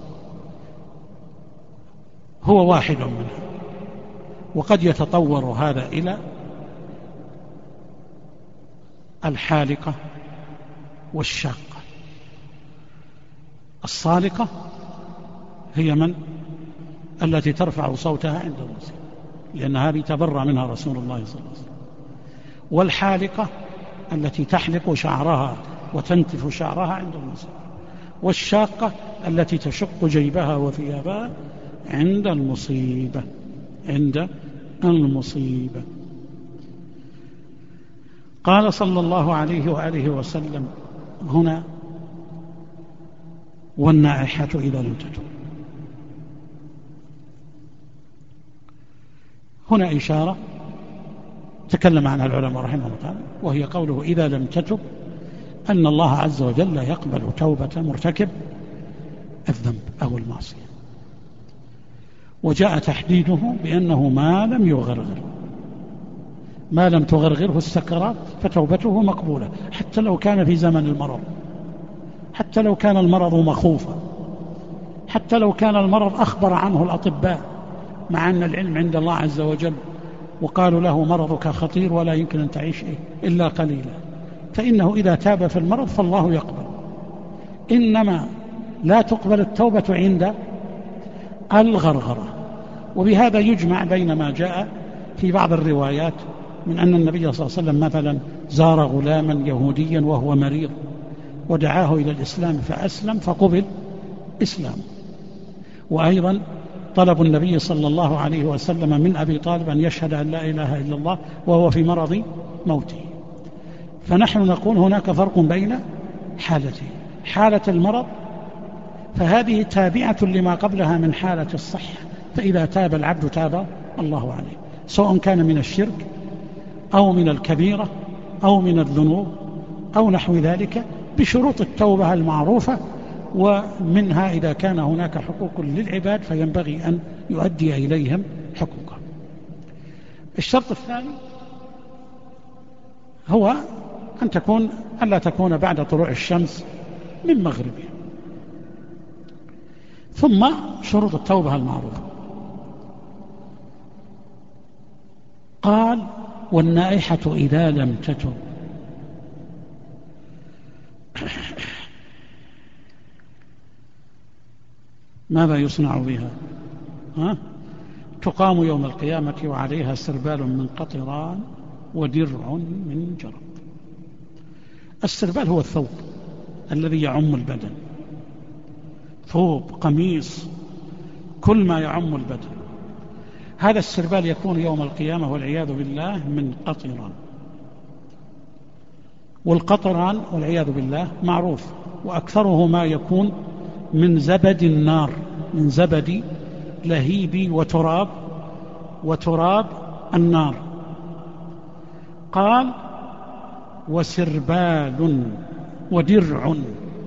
هو واحد منها، وقد يتطور هذا إلى الحالقة والشاقة. الصالقة هي من التي ترفع صوتها عند المصيبة، لأن هذه تبرأ منها رسول الله صلى الله عليه وسلم. والحالقة التي تحلق شعرها وتنتف شعرها عند المصيبة. والشاقة التي تشق جيبها وثيابها عند المصيبة، عند المصيبة. قال صلى الله عليه وآله وسلم هنا والنائحة إذا لم تتب. هنا إشارة تكلم عنها العلماء رحمه الله تعالى، وهي قوله إذا لم تتب، أن الله عز وجل يقبل توبة مرتكب الذنب أو المعصية، وجاء تحديده بأنه ما لم يغرغر، ما لم تغرغره السكرات فتوبته مقبولة، حتى لو كان في زمن المرض، حتى لو كان المرض مخوفا، حتى لو كان المرض أخبر عنه الأطباء مع أن العلم عند الله عز وجل وقالوا له مرضك خطير ولا يمكن أن تعيش إلا قليلا، فإنه إذا تاب في المرض فالله يقبل. إنما لا تقبل التوبة عند الغرغرة. وبهذا يجمع بين ما جاء في بعض الروايات من أن النبي صلى الله عليه وسلم مثلا زار غلاما يهوديا وهو مريض ودعاه إلى الإسلام فأسلم فقبل إسلامه. وأيضا طلب النبي صلى الله عليه وسلم من أبي طالب أن يشهد أن لا إله إلا الله وهو في مرض موته. فنحن نقول هناك فرق بين حالتين: حالة المرض فهذه تابعة لما قبلها من حالة الصحة، فإذا تاب العبد تاب الله عليه، سواء كان من الشرك أو من الكبيرة أو من الذنوب أو نحو ذلك، بشروط التوبة المعروفة، ومنها إذا كان هناك حقوق للعباد فينبغي أن يؤدي إليهم حقوقهم. الشرط الثاني هو أن لا تكون بعد طلوع الشمس من مغربها. ثم شروط التوبة المعروفة. قال والنائحة إذا لم تتب. ماذا يصنع بها؟ تقام يوم القيامة وعليها سربال من قطران ودرع من جرب. السربال هو الثوب الذي يعم البدن، ثوب، قميص، كل ما يعم البدن. هذا السربال يكون يوم القيامة والعياذ بالله من قطران. والقطران والعياذ بالله معروف، وأكثره ما يكون من زبد النار، من زبد لهيب وتراب النار. قال وسربال ودرع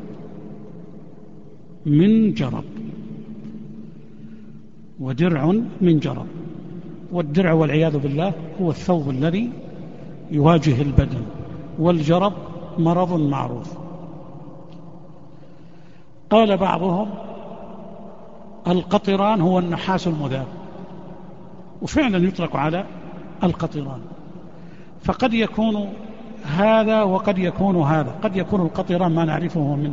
من جرب. ودرع من جرب. والدرع والعياذ بالله هو الثوب الذي يواجه البدن، والجرب مرض معروف. قال بعضهم القطران هو النحاس المذاب، وفعلا يطلق على القطران، فقد يكون هذا وقد يكون هذا. قد يكون القطران ما نعرفه من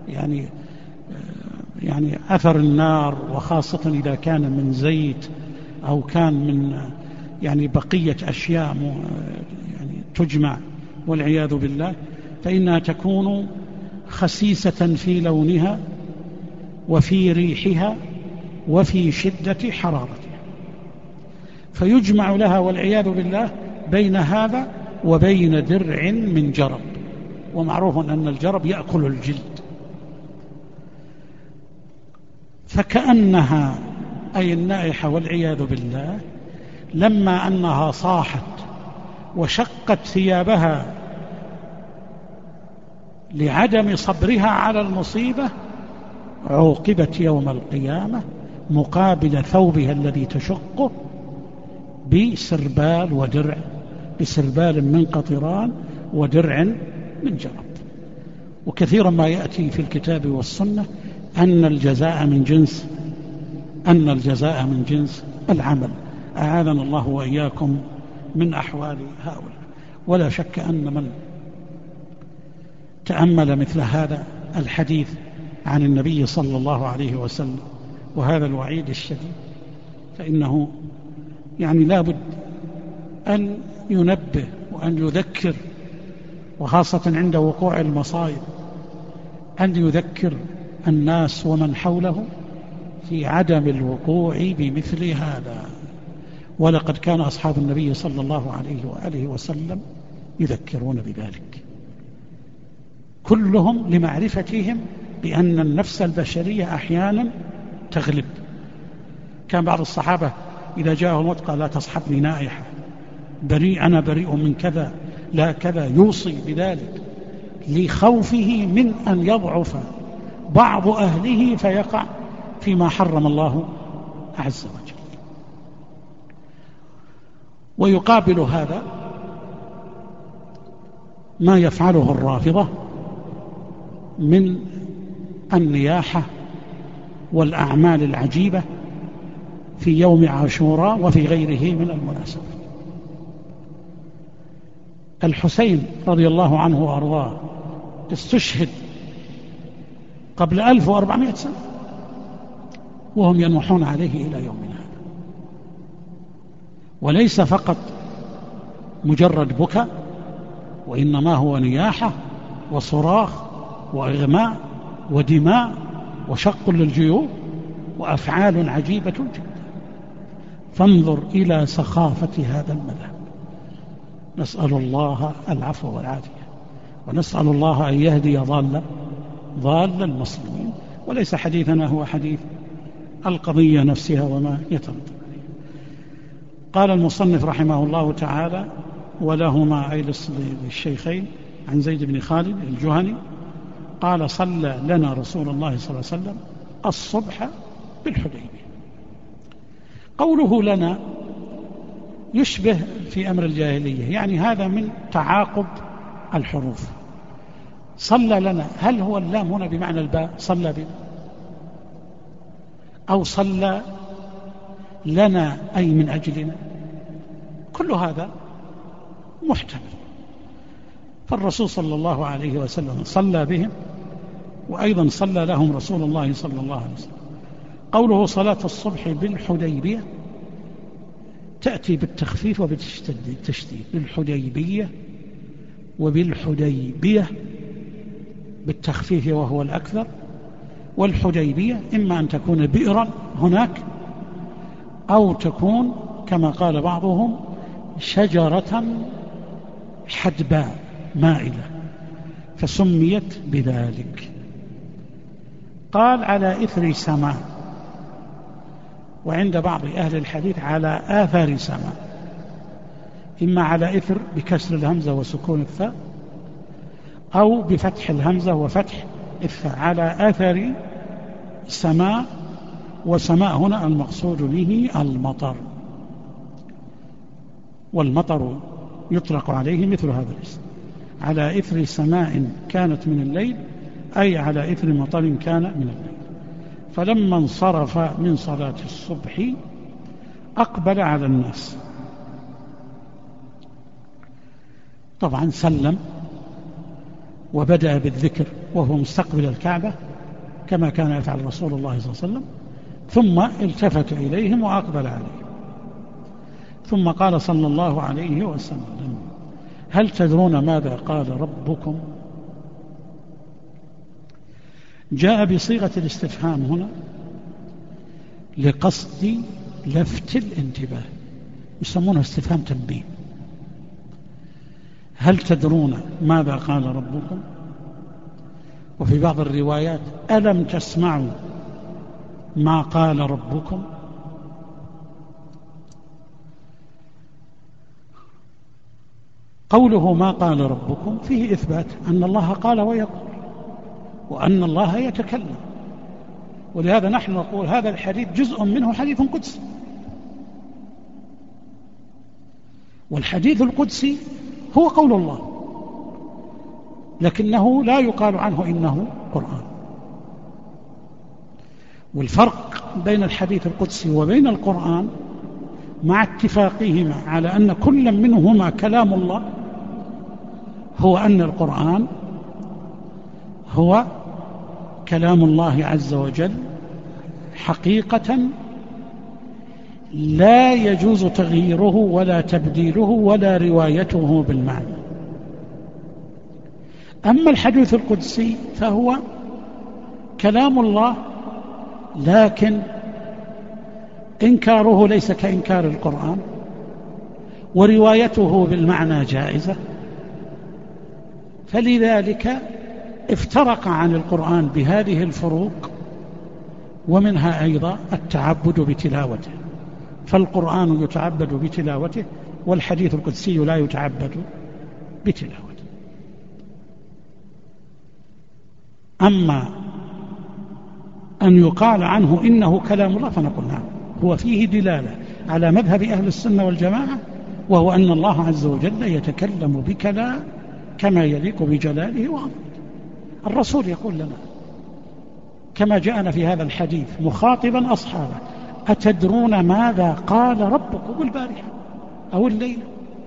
يعني أثر النار، وخاصة إذا كان من زيت أو كان من بقية أشياء تجمع والعياذ بالله، فإنها تكون خسيسة في لونها وفي ريحها وفي شدة حرارتها، فيجمع لها والعياذ بالله بين هذا وبين درع من جرب، ومعروف أن الجرب يأكل الجلد. فكأنها أي النائحة والعياذ بالله لما أنها صاحت وشقت ثيابها لعدم صبرها على المصيبة، عوقبت يوم القيامة مقابل ثوبها الذي تشقه بسربال ودرع، بسربال من قطران ودرع من جرب. وكثيرا ما يأتي في الكتاب والسنة أن الجزاء من جنس العمل. أعاذنا الله وإياكم من أحوال هؤلاء. ولا شك أن من تأمل مثل هذا الحديث عن النبي صلى الله عليه وسلم وهذا الوعيد الشديد، فإنه لا بد أن ينبه وأن يذكر، وخاصة عند وقوع المصائب أن يذكر الناس ومن حوله في عدم الوقوع بمثل هذا. ولقد كان أصحاب النبي صلى الله عليه وآله وسلم يذكرون بذلك، كلهم لمعرفتهم بأن النفس البشرية أحيانا تغلب. كان بعض الصحابة إذا جاءه الموت قال لا تصحبني نائحة، أنا بريء من كذا، لا كذا، يوصي بذلك لخوفه من أن يضعف بعض أهله فيقع فيما حرم الله عز وجل. ويقابل هذا ما يفعله الرافضة من النياحة والأعمال العجيبة في يوم عاشوراء وفي غيره من المناسبات. الحسين رضي الله عنه وأرضاه استشهد قبل 1400 سنة وهم ينوحون عليه إلى يومنا هذا، وليس فقط مجرد بكاء، وإنما هو نياحة وصراخ وإغماء ودماء وشق للجيوب وأفعال عجيبة جدا. فانظر إلى سخافة هذا المذهب. نسأل الله العفو والعافية، ونسأل الله أن يهدي ضال المسلمين. وليس حديثنا هو حديث القضية نفسها وما يترتب عليه. قال المصنف رحمه الله تعالى: ولهما أي للشيخين عن زيد بن خالد الجهني قال: صلى لنا رسول الله صلى الله عليه وسلم الصبح بالحديبية. قوله لنا يشبه في أمر الجاهلية، هذا من تعاقب الحروف. صلى لنا، هل هو اللام هنا بمعنى الباء صلى بنا، أو صلى لنا أي من أجلنا؟ كل هذا محتمل. فالرسول صلى الله عليه وسلم صلى بهم، وأيضا صلى لهم رسول الله صلى الله عليه وسلم. قوله صلاة الصبح بالحديبية تأتي بالتخفيف وبالتشديد، بالحديبية وبالحديبية بالتخفيف وهو الأكثر. والحديبية إما أن تكون بئرا هناك، أو تكون كما قال بعضهم شجرة حدباء مائلة فسميت بذلك. قال على إثر سماء، وعند بعض أهل الحديث على آثار سماء، إما على إثر بكسر الهمزة وسكون الثاء، أو بفتح الهمزة وفتح الثاء، على آثار سماء. وسماء هنا المقصود به المطر، والمطر يطلق عليه مثل هذا الاسم. على إثر سماء كانت من الليل، أي على إثر مطر كان من الليل. فلما انصرف من صلاة الصبح أقبل على الناس، طبعا سلم وبدأ بالذكر وهو مستقبل الكعبة كما كان يفعل رسول الله صلى الله عليه وسلم، ثم التفت إليهم وأقبل عليهم، ثم قال صلى الله عليه وسلم: هل تدرون ماذا قال ربكم؟ جاء بصيغة الاستفهام هنا لقصد لفت الانتباه، يسمونه استفهام تنبيه. هل تدرون ماذا قال ربكم؟ وفي بعض الروايات: ألم تسمعوا ما قال ربكم؟ قوله ما قال ربكم فيه إثبات أن الله قال ويقول، وأن الله يتكلم، ولهذا نحن نقول هذا الحديث جزء منه حديث قدسي، والحديث القدسي هو قول الله، لكنه لا يقال عنه إنه قرآن. والفرق بين الحديث القدسي وبين القرآن مع اتفاقهما على أن كل منهما كلام الله هو أن القرآن هو كلام الله عز وجل حقيقة لا يجوز تغييره ولا تبديله ولا روايته بالمعنى. أما الحديث القدسي فهو كلام الله، لكن إنكاره ليس كإنكار القرآن، وروايته بالمعنى جائزة، فلذلك افترق عن القرآن بهذه الفروق، ومنها أيضا التعبد بتلاوته، فالقرآن يتعبد بتلاوته والحديث القدسي لا يتعبد بتلاوته. أما أن يقال عنه إنه كلام الله فنقول نعم، هو فيه دلالة على مذهب أهل السنة والجماعة، وهو أن الله عز وجل يتكلم بكلام كما يليق بجلاله وعظمته. الرسول يقول لنا كما جاءنا في هذا الحديث مخاطبا أصحابه: أتدرون ماذا قال ربكم البارحة أو الليلة؟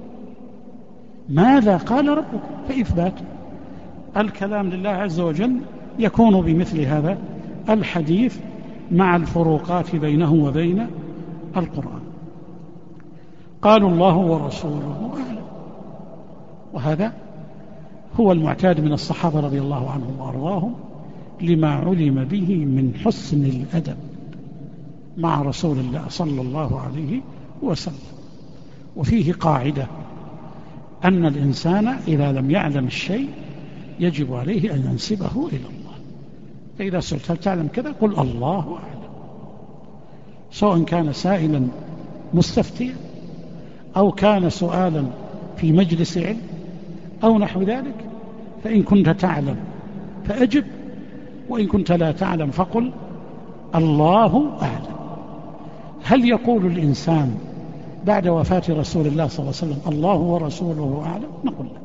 ماذا قال ربكم؟ فإثبات الكلام لله عز وجل يكون بمثل هذا الحديث مع الفروقات بينه وبين القرآن. قالوا الله ورسوله أعلم، وهذا هو المعتاد من الصحابة رضي الله عنهم وأرضاهم، لما علم به من حسن الأدب مع رسول الله صلى الله عليه وسلم. وفيه قاعدة أن الإنسان إذا لم يعلم الشيء يجب عليه أن ينسبه إلى الله، فإذا سئلت هل تعلم كذا قل الله أعلم، سواء كان سائلا مستفتيا أو كان سؤالا في مجلس علم أو نحو ذلك، فإن كنت تعلم فأجب، وإن كنت لا تعلم فقل الله أعلم. هل يقول الإنسان بعد وفاة رسول الله صلى الله عليه وسلم الله ورسوله أعلم؟ نقول لا.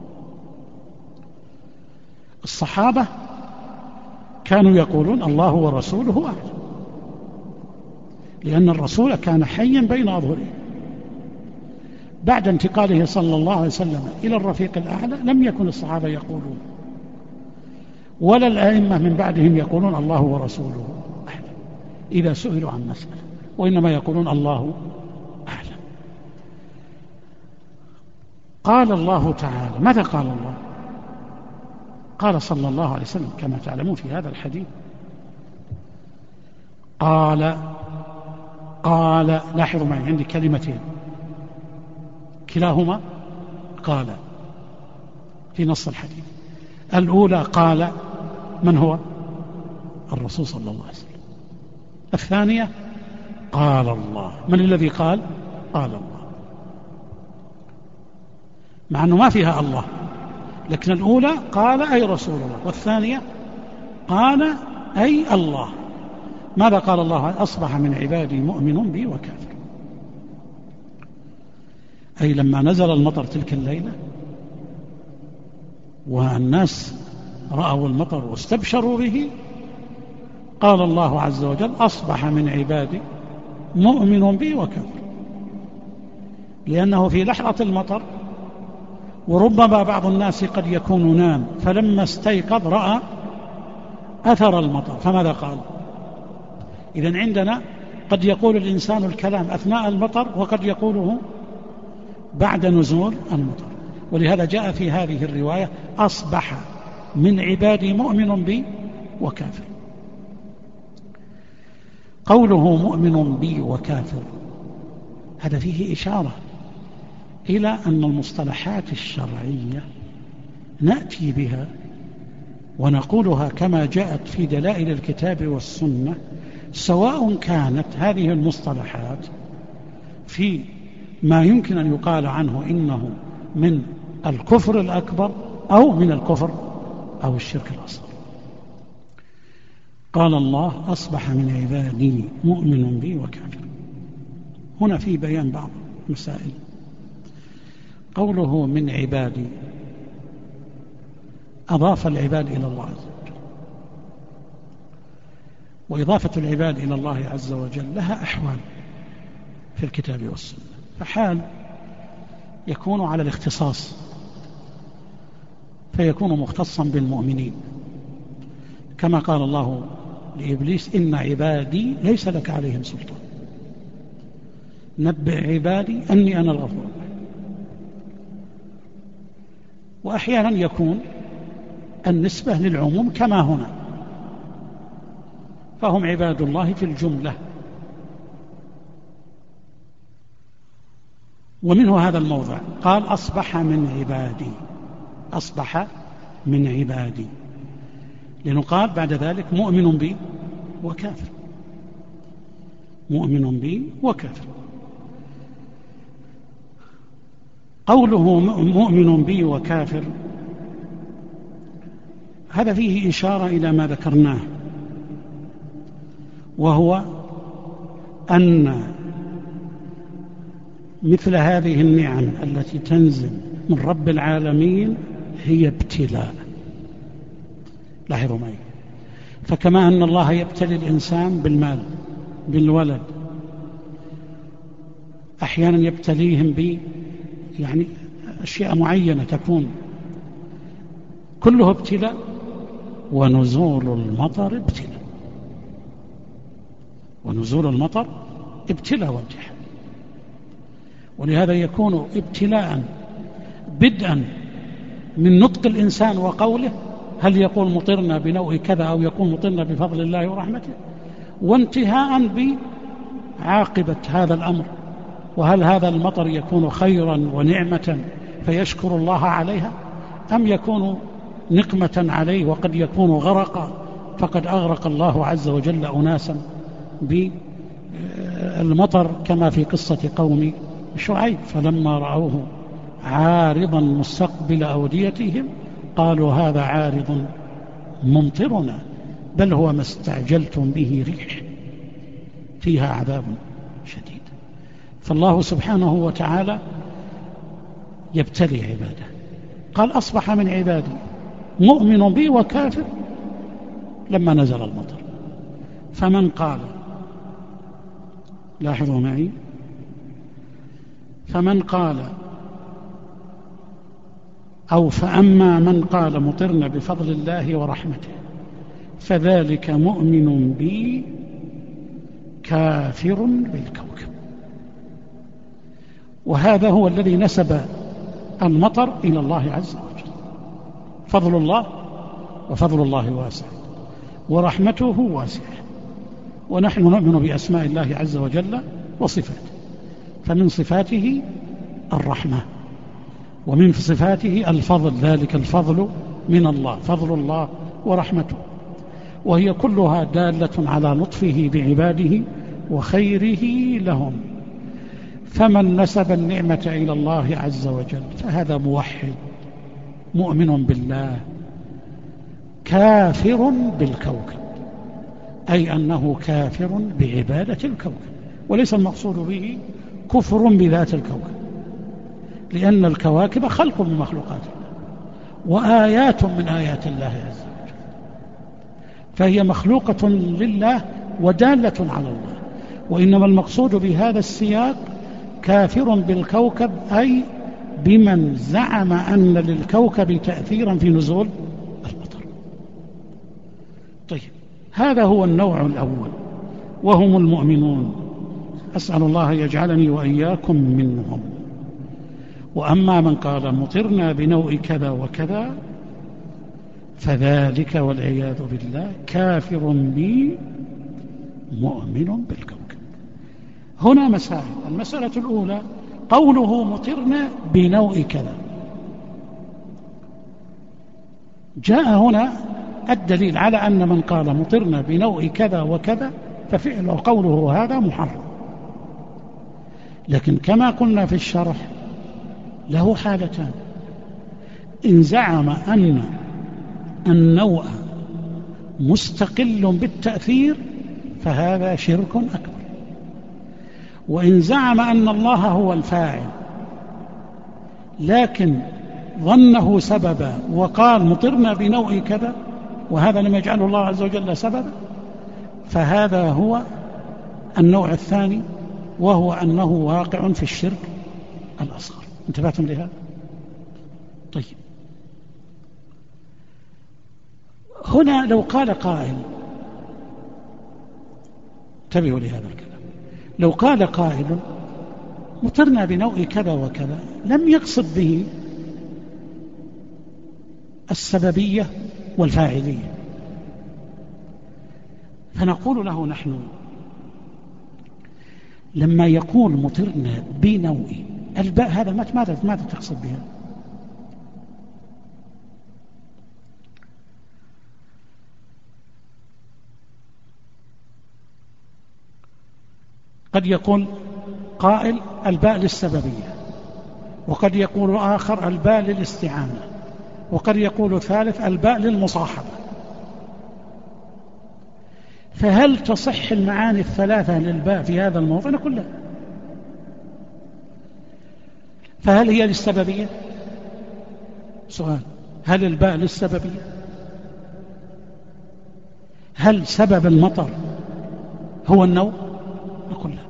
الصحابة كانوا يقولون الله ورسوله أعلم، لأن الرسول كان حيا بين أظهرهم. بعد انتقاله صلى الله عليه وسلم إلى الرفيق الأعلى لم يكن الصحابة يقولون، ولا الأئمة من بعدهم يقولون الله ورسوله أعلم إذا سئلوا عن مسألة، وإنما يقولون الله أعلم. قال الله تعالى، ماذا قال الله؟ قال صلى الله عليه وسلم كما تعلمون في هذا الحديث، قال لاحظوا معي عندي كلمتين كلاهما قال في نص الحديث. الأولى قال من هو؟ الرسول صلى الله عليه وسلم. الثانية قال الله. من الذي قال؟ قال الله، مع أنه ما فيها الله، لكن الأولى قال أي رسول الله، والثانية قال أي الله. ماذا قال الله؟ أصبح من عبادي مؤمن بي وكافر، أي لما نزل المطر تلك الليلة والناس رأوا المطر واستبشروا به، قال الله عز وجل: أصبح من عبادي مؤمن بي وكافر. لأنه في لحظة المطر، وربما بعض الناس قد يكون نام فلما استيقظ رأى أثر المطر، فماذا قال؟ إذن عندنا قد يقول الإنسان الكلام أثناء المطر، وقد يقوله بعد نزول المطر. ولهذا جاء في هذه الرواية: أصبح من عبادي مؤمن بي وكافر. قوله مؤمن بي وكافر هذا فيه إشارة إلى أن المصطلحات الشرعية نأتي بها ونقولها كما جاءت في دلائل الكتاب والسنة، سواء كانت هذه المصطلحات في ما يمكن أن يقال عنه إنه من الكفر الأكبر أو من الكفر أو الشرك الأصغر. قال الله: أصبح من عبادي مؤمن بي وكافر. هنا في بيان بعض مسائل. قوله من عبادي أضاف العباد إلى الله عز وجل، وإضافة العباد إلى الله عز وجل لها أحوال في الكتاب والسنة. فحال يكون على الاختصاص، فيكون مختصا بالمؤمنين، كما قال الله لإبليس: إن عبادي ليس لك عليهم سلطان، نبئ عبادي أني أنا الغفور الرحيم. وأحيانا يكون النسبة للعموم كما هنا، فهم عباد الله في الجملة. ومنه هذا الموضع قال: أصبح من عبادي، أصبح من عبادي، لأنه قال بعد ذلك: مؤمن بي وكافر، مؤمن بي وكافر. قوله مؤمن بي وكافر هذا فيه إشارة إلى ما ذكرناه، وهو أن مثل هذه النعم التي تنزل من رب العالمين هي ابتلاء. لاحظوا معي، فكما أن الله يبتلي الإنسان بالمال بالولد، أحيانا يبتليهم يعني أشياء معينة تكون كله ابتلاء، ونزول المطر ابتلاء، ونزول المطر ابتلاء وامتحان. ولهذا يكون ابتلاء بدءا من نطق الإنسان وقوله، هل يقول مطرنا بنوء كذا أو يقول مطرنا بفضل الله ورحمته، وانتهاء بعاقبة هذا الأمر، وهل هذا المطر يكون خيرا ونعمة فيشكر الله عليها، أم يكون نقمة عليه وقد يكون غرقا، فقد أغرق الله عز وجل أناسا بالمطر كما في قصة قوم شعيب: فلما رأوه عارضا مستقبل أوديتهم قالوا هذا عارض ممطرنا بل هو ما استعجلتم به ريح فيها عذاب شديد. فالله سبحانه وتعالى يبتلي عباده. قال: أصبح من عبادي مؤمن بي وكافر لما نزل المطر. فمن قال، لاحظوا معي، فمن قال أو فأما من قال مطرنا بفضل الله ورحمته فذلك مؤمن بي كافر بالكوكب. وهذا هو الذي نسب المطر إلى الله عز وجل. فضل الله، وفضل الله واسع، ورحمته واسعة، ونحن نؤمن بأسماء الله عز وجل وصفاته. فمن صفاته الرحمة، ومن صفاته الفضل، ذلك الفضل من الله، فضل الله ورحمته، وهي كلها دالة على لطفه بعباده وخيره لهم. فمن نسب النعمة إلى الله عز وجل فهذا موحد مؤمن بالله كافر بالكوكب، أي أنه كافر بعبادة الكوكب، وليس المقصود به كفر بذات الكوكب، لأن الكواكب خلق من مخلوقات الله، وآيات من آيات الله عز وجل، فهي مخلوقة لله ودالة على الله. وإنما المقصود بهذا السياق كافر بالكوكب، أي بمن زعم أن للكوكب تأثيرا في نزول المطر. طيب، هذا هو النوع الأول وهم المؤمنون، أسأل الله يجعلني وإياكم منهم. وأما من قال مطرنا بنوء كذا وكذا فذلك والعياذ بالله كافر بي مؤمن بالكوكب. هنا مسائل. المسألة الأولى قوله مطرنا بنوء كذا، جاء هنا الدليل على أن من قال مطرنا بنوء كذا وكذا ففعل وقوله هذا محرم. لكن كما قلنا في الشرح له حالتان: إن زعم أن النوء مستقل بالتأثير فهذا شرك أكبر، وإن زعم أن الله هو الفاعل لكن ظنه سببا وقال مطرنا بنوء كذا وهذا لم يجعله الله عز وجل سببا فهذا هو النوع الثاني، وهو أنه واقع في الشرك الأصغر. انتبهتم لهذا؟ طيب، هنا لو قال قائل، انتبهوا لهذا الكلام، لو قال قائل مطرنا بنوء كذا وكذا لم يقصد به السببية والفاعلية، فنقول له نحن لما يقول مطرنا بنوء الباء هذا ماذا تقصد بها؟ قد يقول قائل الباء للسببية، وقد يقول آخر الباء للاستعانة، وقد يقول ثالث الباء للمصاحبة. فهل تصح المعاني الثلاثة للباء في هذا الموضوع؟ نقول لا. فهل هي للسببية؟ سؤال: هل الباء للسببية؟ هل سبب المطر هو النوء؟ نقول لا،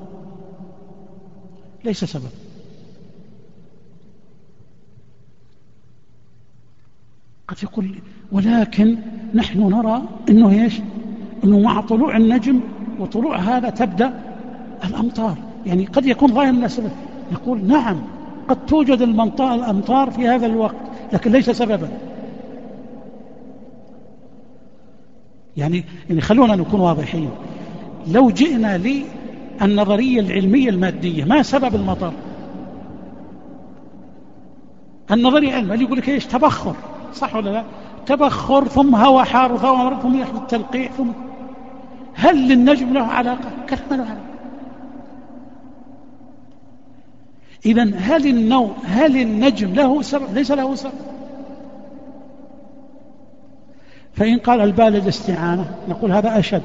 ليس سبب. قد يقول ولكن نحن نرى أنه أنه مع طلوع النجم وطلوع هذا تبدأ الأمطار، يعني قد يكون ظاهر لنا سبب. نقول نعم، قد توجد الأمطار في هذا الوقت لكن ليس سببا. يعني خلونا نكون واضحين. لو جئنا للنظرية العلمية المادية، ما سبب المطر؟ النظرية العلمية اللي يقول لك تبخر، صح ولا لا؟ تبخر ثم هواء حار ثم يحدث تلقيح ثم هل للنجم له علاقة؟ كلام له علاقة. إذن هل النجم له سبب؟ ليس له سبب. فإن قال الباء للاستعانة نقول هذا أشد.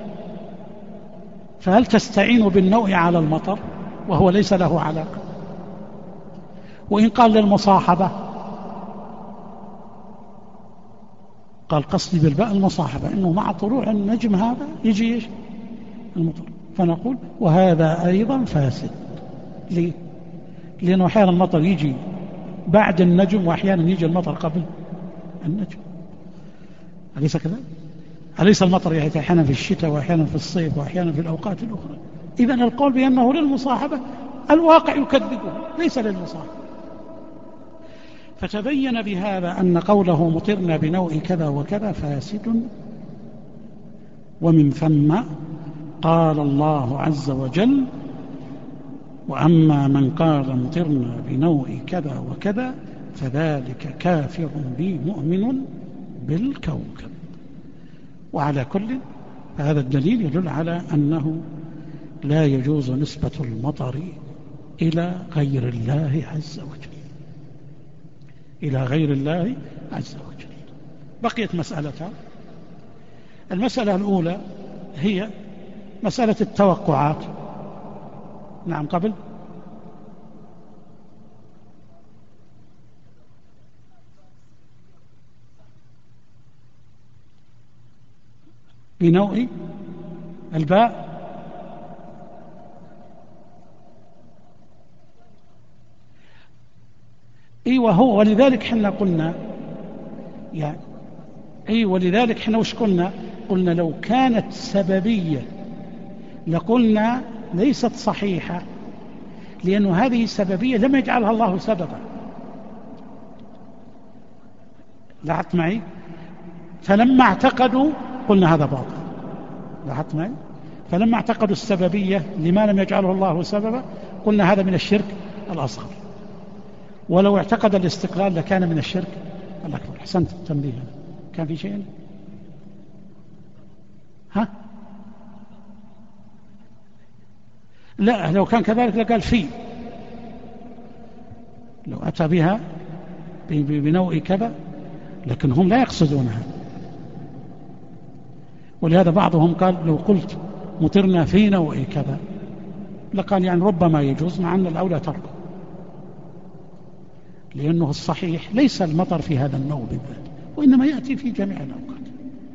فهل تستعين بالنوء على المطر وهو ليس له علاقة؟ وإن قال للمصاحبة قال قصدي بالباء المصاحبة، إنه مع طلوع النجم هذا يجي المطر، فنقول وهذا أيضا فاسد. ليه؟ لأنه أحيانا المطر يجي بعد النجم وأحيانا يجي المطر قبل النجم، أليس كذا؟ أليس المطر يأتي أحيانا في الشتاء وأحيانا في الصيف وأحيانا في الأوقات الأخرى؟ إذن القول بأنه للمصاحبة الواقع يكذبه، ليس للمصاحبة. فتبين بهذا أن قوله مطرنا بنوء كذا وكذا فاسد. ومن ثم قال الله عز وجل وأما من قال مطرنا بنوء كذا وكذا فذلك كافر بي مؤمن بالكوكب. وعلى كل فهذا الدليل يدل على أنه لا يجوز نسبة المطر إلى غير الله عز وجل، إلى غير الله عز وجل. بقيت مسألتان. المسألة الأولى هي مسألة التوقعات. نعم، قبل بنوء الباء وهو ولذلك حنا قلنا يعني ولذلك حنا وش قلنا لو كانت سببية لقلنا ليست صحيحة، لأن هذه السببية لم يجعلها الله سببا. لاحظت معي؟ فلما اعتقدوا قلنا هذا باطل. لاحظت معي؟ فلما اعتقدوا السببية لما لم يجعله الله سببا قلنا هذا من الشرك الأصغر، ولو اعتقد الاستقلال لكان من الشرك الأكبر. حسنت التنبيه. كان في شيء؟ ها؟ لا، لو كان كذلك لقال في، لو أتى بها بنوع كذا، لكن هم لا يقصدونها. ولهذا بعضهم قال لو قلت مطرنا في نوع كذا لقال يعني ربما يجوز، مع أن الأولى تركه، لأنه الصحيح ليس المطر في هذا النوع بالذات، وإنما يأتي في جميع الأوقات.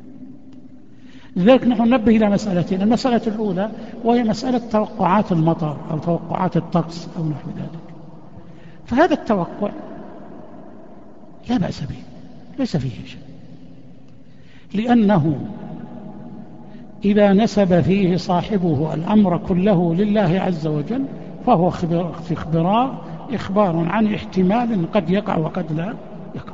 لذلك نحن ننبه إلى مسألتين. المسألة الأولى وهي مسألة توقعات المطر أو توقعات الطقس أو نحو ذلك. فهذا التوقع لا بأس به، ليس فيه شيء، لأنه إذا نسب فيه صاحبه الأمر كله لله عز وجل فهو إخبار عن احتمال قد يقع وقد لا يقع.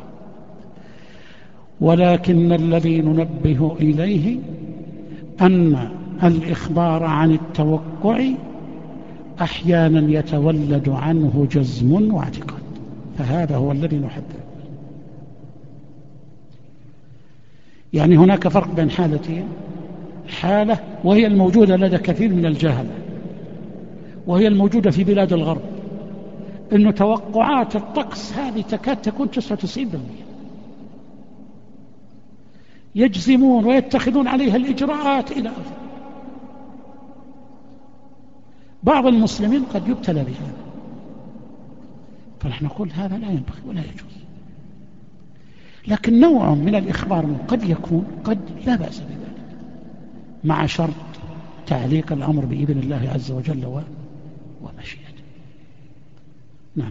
ولكن الذي ننبه إليه أن الإخبار عن التوقع أحيانا يتولد عنه جزم واعتقاد، فهذا هو الذي نحذر. يعني هناك فرق بين حالتين: حالة وهي الموجودة لدى كثير من الجهلة، وهي الموجودة في بلاد الغرب، إنه توقعات الطقس هذه تكاد تكون 99%، يجزمون ويتخذون عليها الإجراءات إلى آخره. بعض المسلمين قد يبتلى بهذا، فنحن نقول هذا لا ينبغي ولا يجوز. لكن نوع من الإخبار قد يكون قد لا بأس بذلك، مع شرط تعليق الأمر بإذن الله عز وجل ومشيئته. نعم.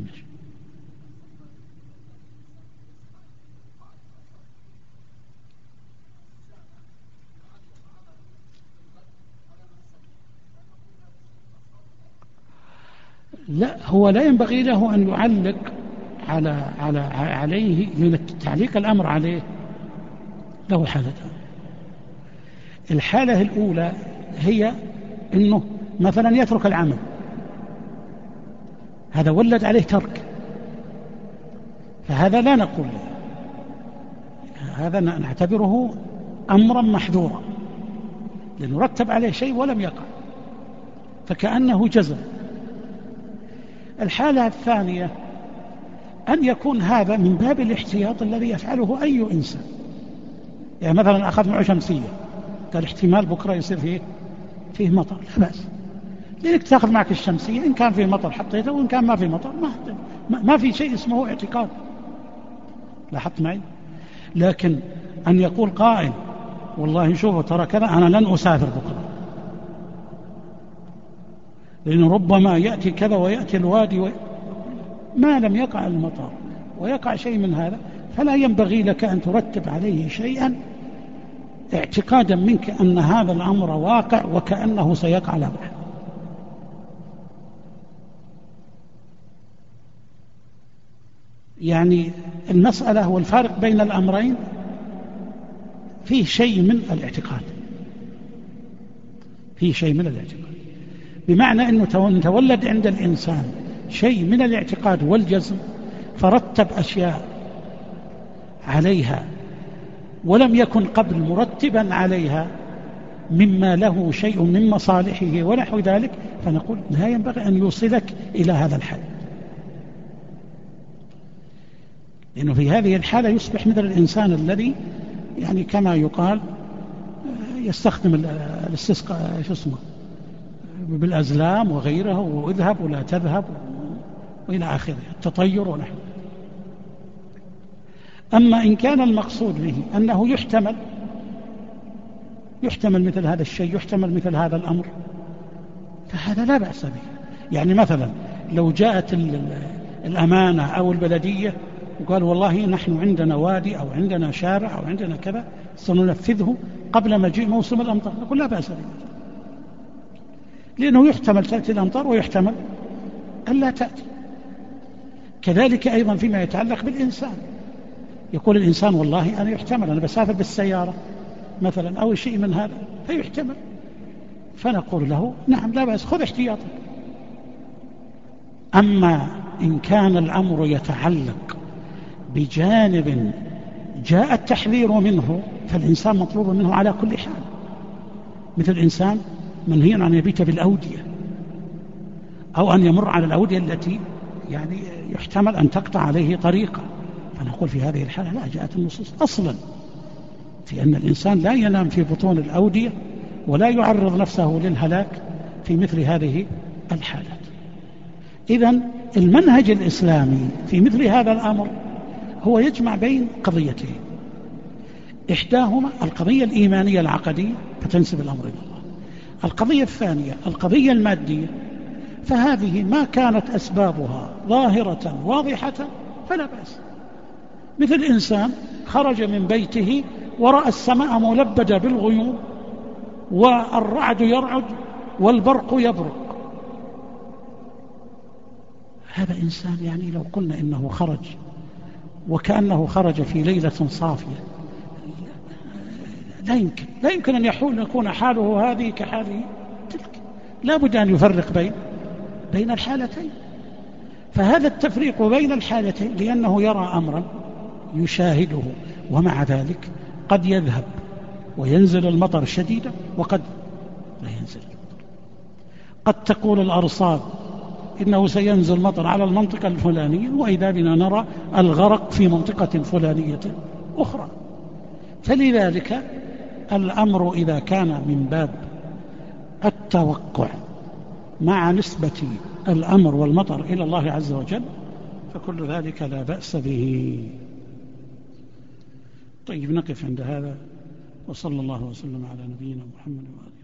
لا، هو لا ينبغي له أن يعلق عليه، لأن تعليق الأمر عليه له حالتان. الحالة الأولى هي أنه مثلا يترك العمل، هذا ولد عليه ترك، فهذا لا نقول له، هذا نعتبره أمرا محذورا، لأنه رتب عليه شيء ولم يقع، فكأنه جزم. الحالة الثانية أن يكون هذا من باب الاحتياط الذي يفعله أي إنسان. يعني مثلا أخذ معه شمسية، قال احتمال بكرة يصير فيه مطر، لا بأس، لأنك تأخذ معك الشمسية، إن كان فيه مطر حطيته، وإن كان ما فيه مطر ما في شيء اسمه اعتقاد. لاحظت معي؟ لكن أن يقول قائل والله شوفوا ترى كذا، أنا لن أسافر بكرة لأنه ربما يأتي كذا ويأتي الوادي ما لم يقع المطر ويقع شيء من هذا، فلا ينبغي لك أن ترتب عليه شيئا اعتقادا منك أن هذا الأمر واقع وكأنه سيقع لا محالة. يعني المسألة والفارق بين الأمرين فيه شيء من الاعتقاد، فيه شيء من الاعتقاد، بمعنى أنه تولد عند الإنسان شيء من الاعتقاد والجزم، فرتب أشياء عليها ولم يكن قبل مرتبا عليها مما له شيء من مصالحه ونحو ذلك، فنقول لا ينبغي أن يوصلك إلى هذا الحد، لأنه في هذه الحالة يصبح مثل الإنسان الذي يعني كما يقال يستخدم الاستسقاء بالأزلام وغيرها، واذهب ولا تذهب وإلى آخره، التطير ونحو. أما إن كان المقصود به أنه يحتمل مثل هذا الشيء، يحتمل مثل هذا الأمر، فهذا لا بأس به. يعني مثلا لو جاءت الأمانة أو البلدية وقال والله نحن عندنا وادي أو عندنا شارع أو عندنا كذا سننفذه قبل مجيء موسم الأمطار، نقول لا بأس به، لأنه يحتمل تأتي الأمطار ويحتمل ألا تأتي. كذلك أيضا فيما يتعلق بالإنسان، يقول الإنسان والله أنا يحتمل أنا بسافر بالسيارة مثلا أو شيء من هذا فيحتمل، فنقول له نعم لا بأس خذ احتياطك. أما إن كان الأمر يتعلق بجانب جاء التحذير منه فالإنسان مطلوب منه على كل حال، مثل الإنسان منهي أن يبيت بالأودية أو أن يمر على الأودية التي يعني يحتمل أن تقطع عليه طريقة، فنقول في هذه الحالة لا، جاءت النصوص أصلا في أن الإنسان لا ينام في بطون الأودية ولا يعرض نفسه للهلاك في مثل هذه الحالات. إذن المنهج الإسلامي في مثل هذا الأمر هو يجمع بين قضيتين، إحداهما القضية الإيمانية العقدية فتنسب الأمر إلى الله، القضية الثانية القضية المادية، فهذه ما كانت أسبابها ظاهرة واضحة فلا بأس. مثل إنسان خرج من بيته ورأى السماء ملبدة بالغيوم والرعد يرعد والبرق يبرق، هذا إنسان يعني لو قلنا إنه خرج وكأنه خرج في ليلة صافية لا يمكن أن يكون حاله هذه كحاله تلك، لا بد أن يفرق بين الحالتين. فهذا التفريق بين الحالتين لأنه يرى أمرا يشاهده، ومع ذلك قد يذهب وينزل المطر شديدا وقد لا ينزل المطر. قد تقول الأرصاد إنه سينزل مطر على المنطقة الفلانية وإذا بنا نرى الغرق في منطقة فلانية أخرى. فلذلك الأمر إذا كان من باب التوقع مع نسبة الأمر والمطر إلى الله عز وجل فكل ذلك لا بأس به. طيب نقف عند هذا، وصلى الله وسلم على نبينا محمد وآله.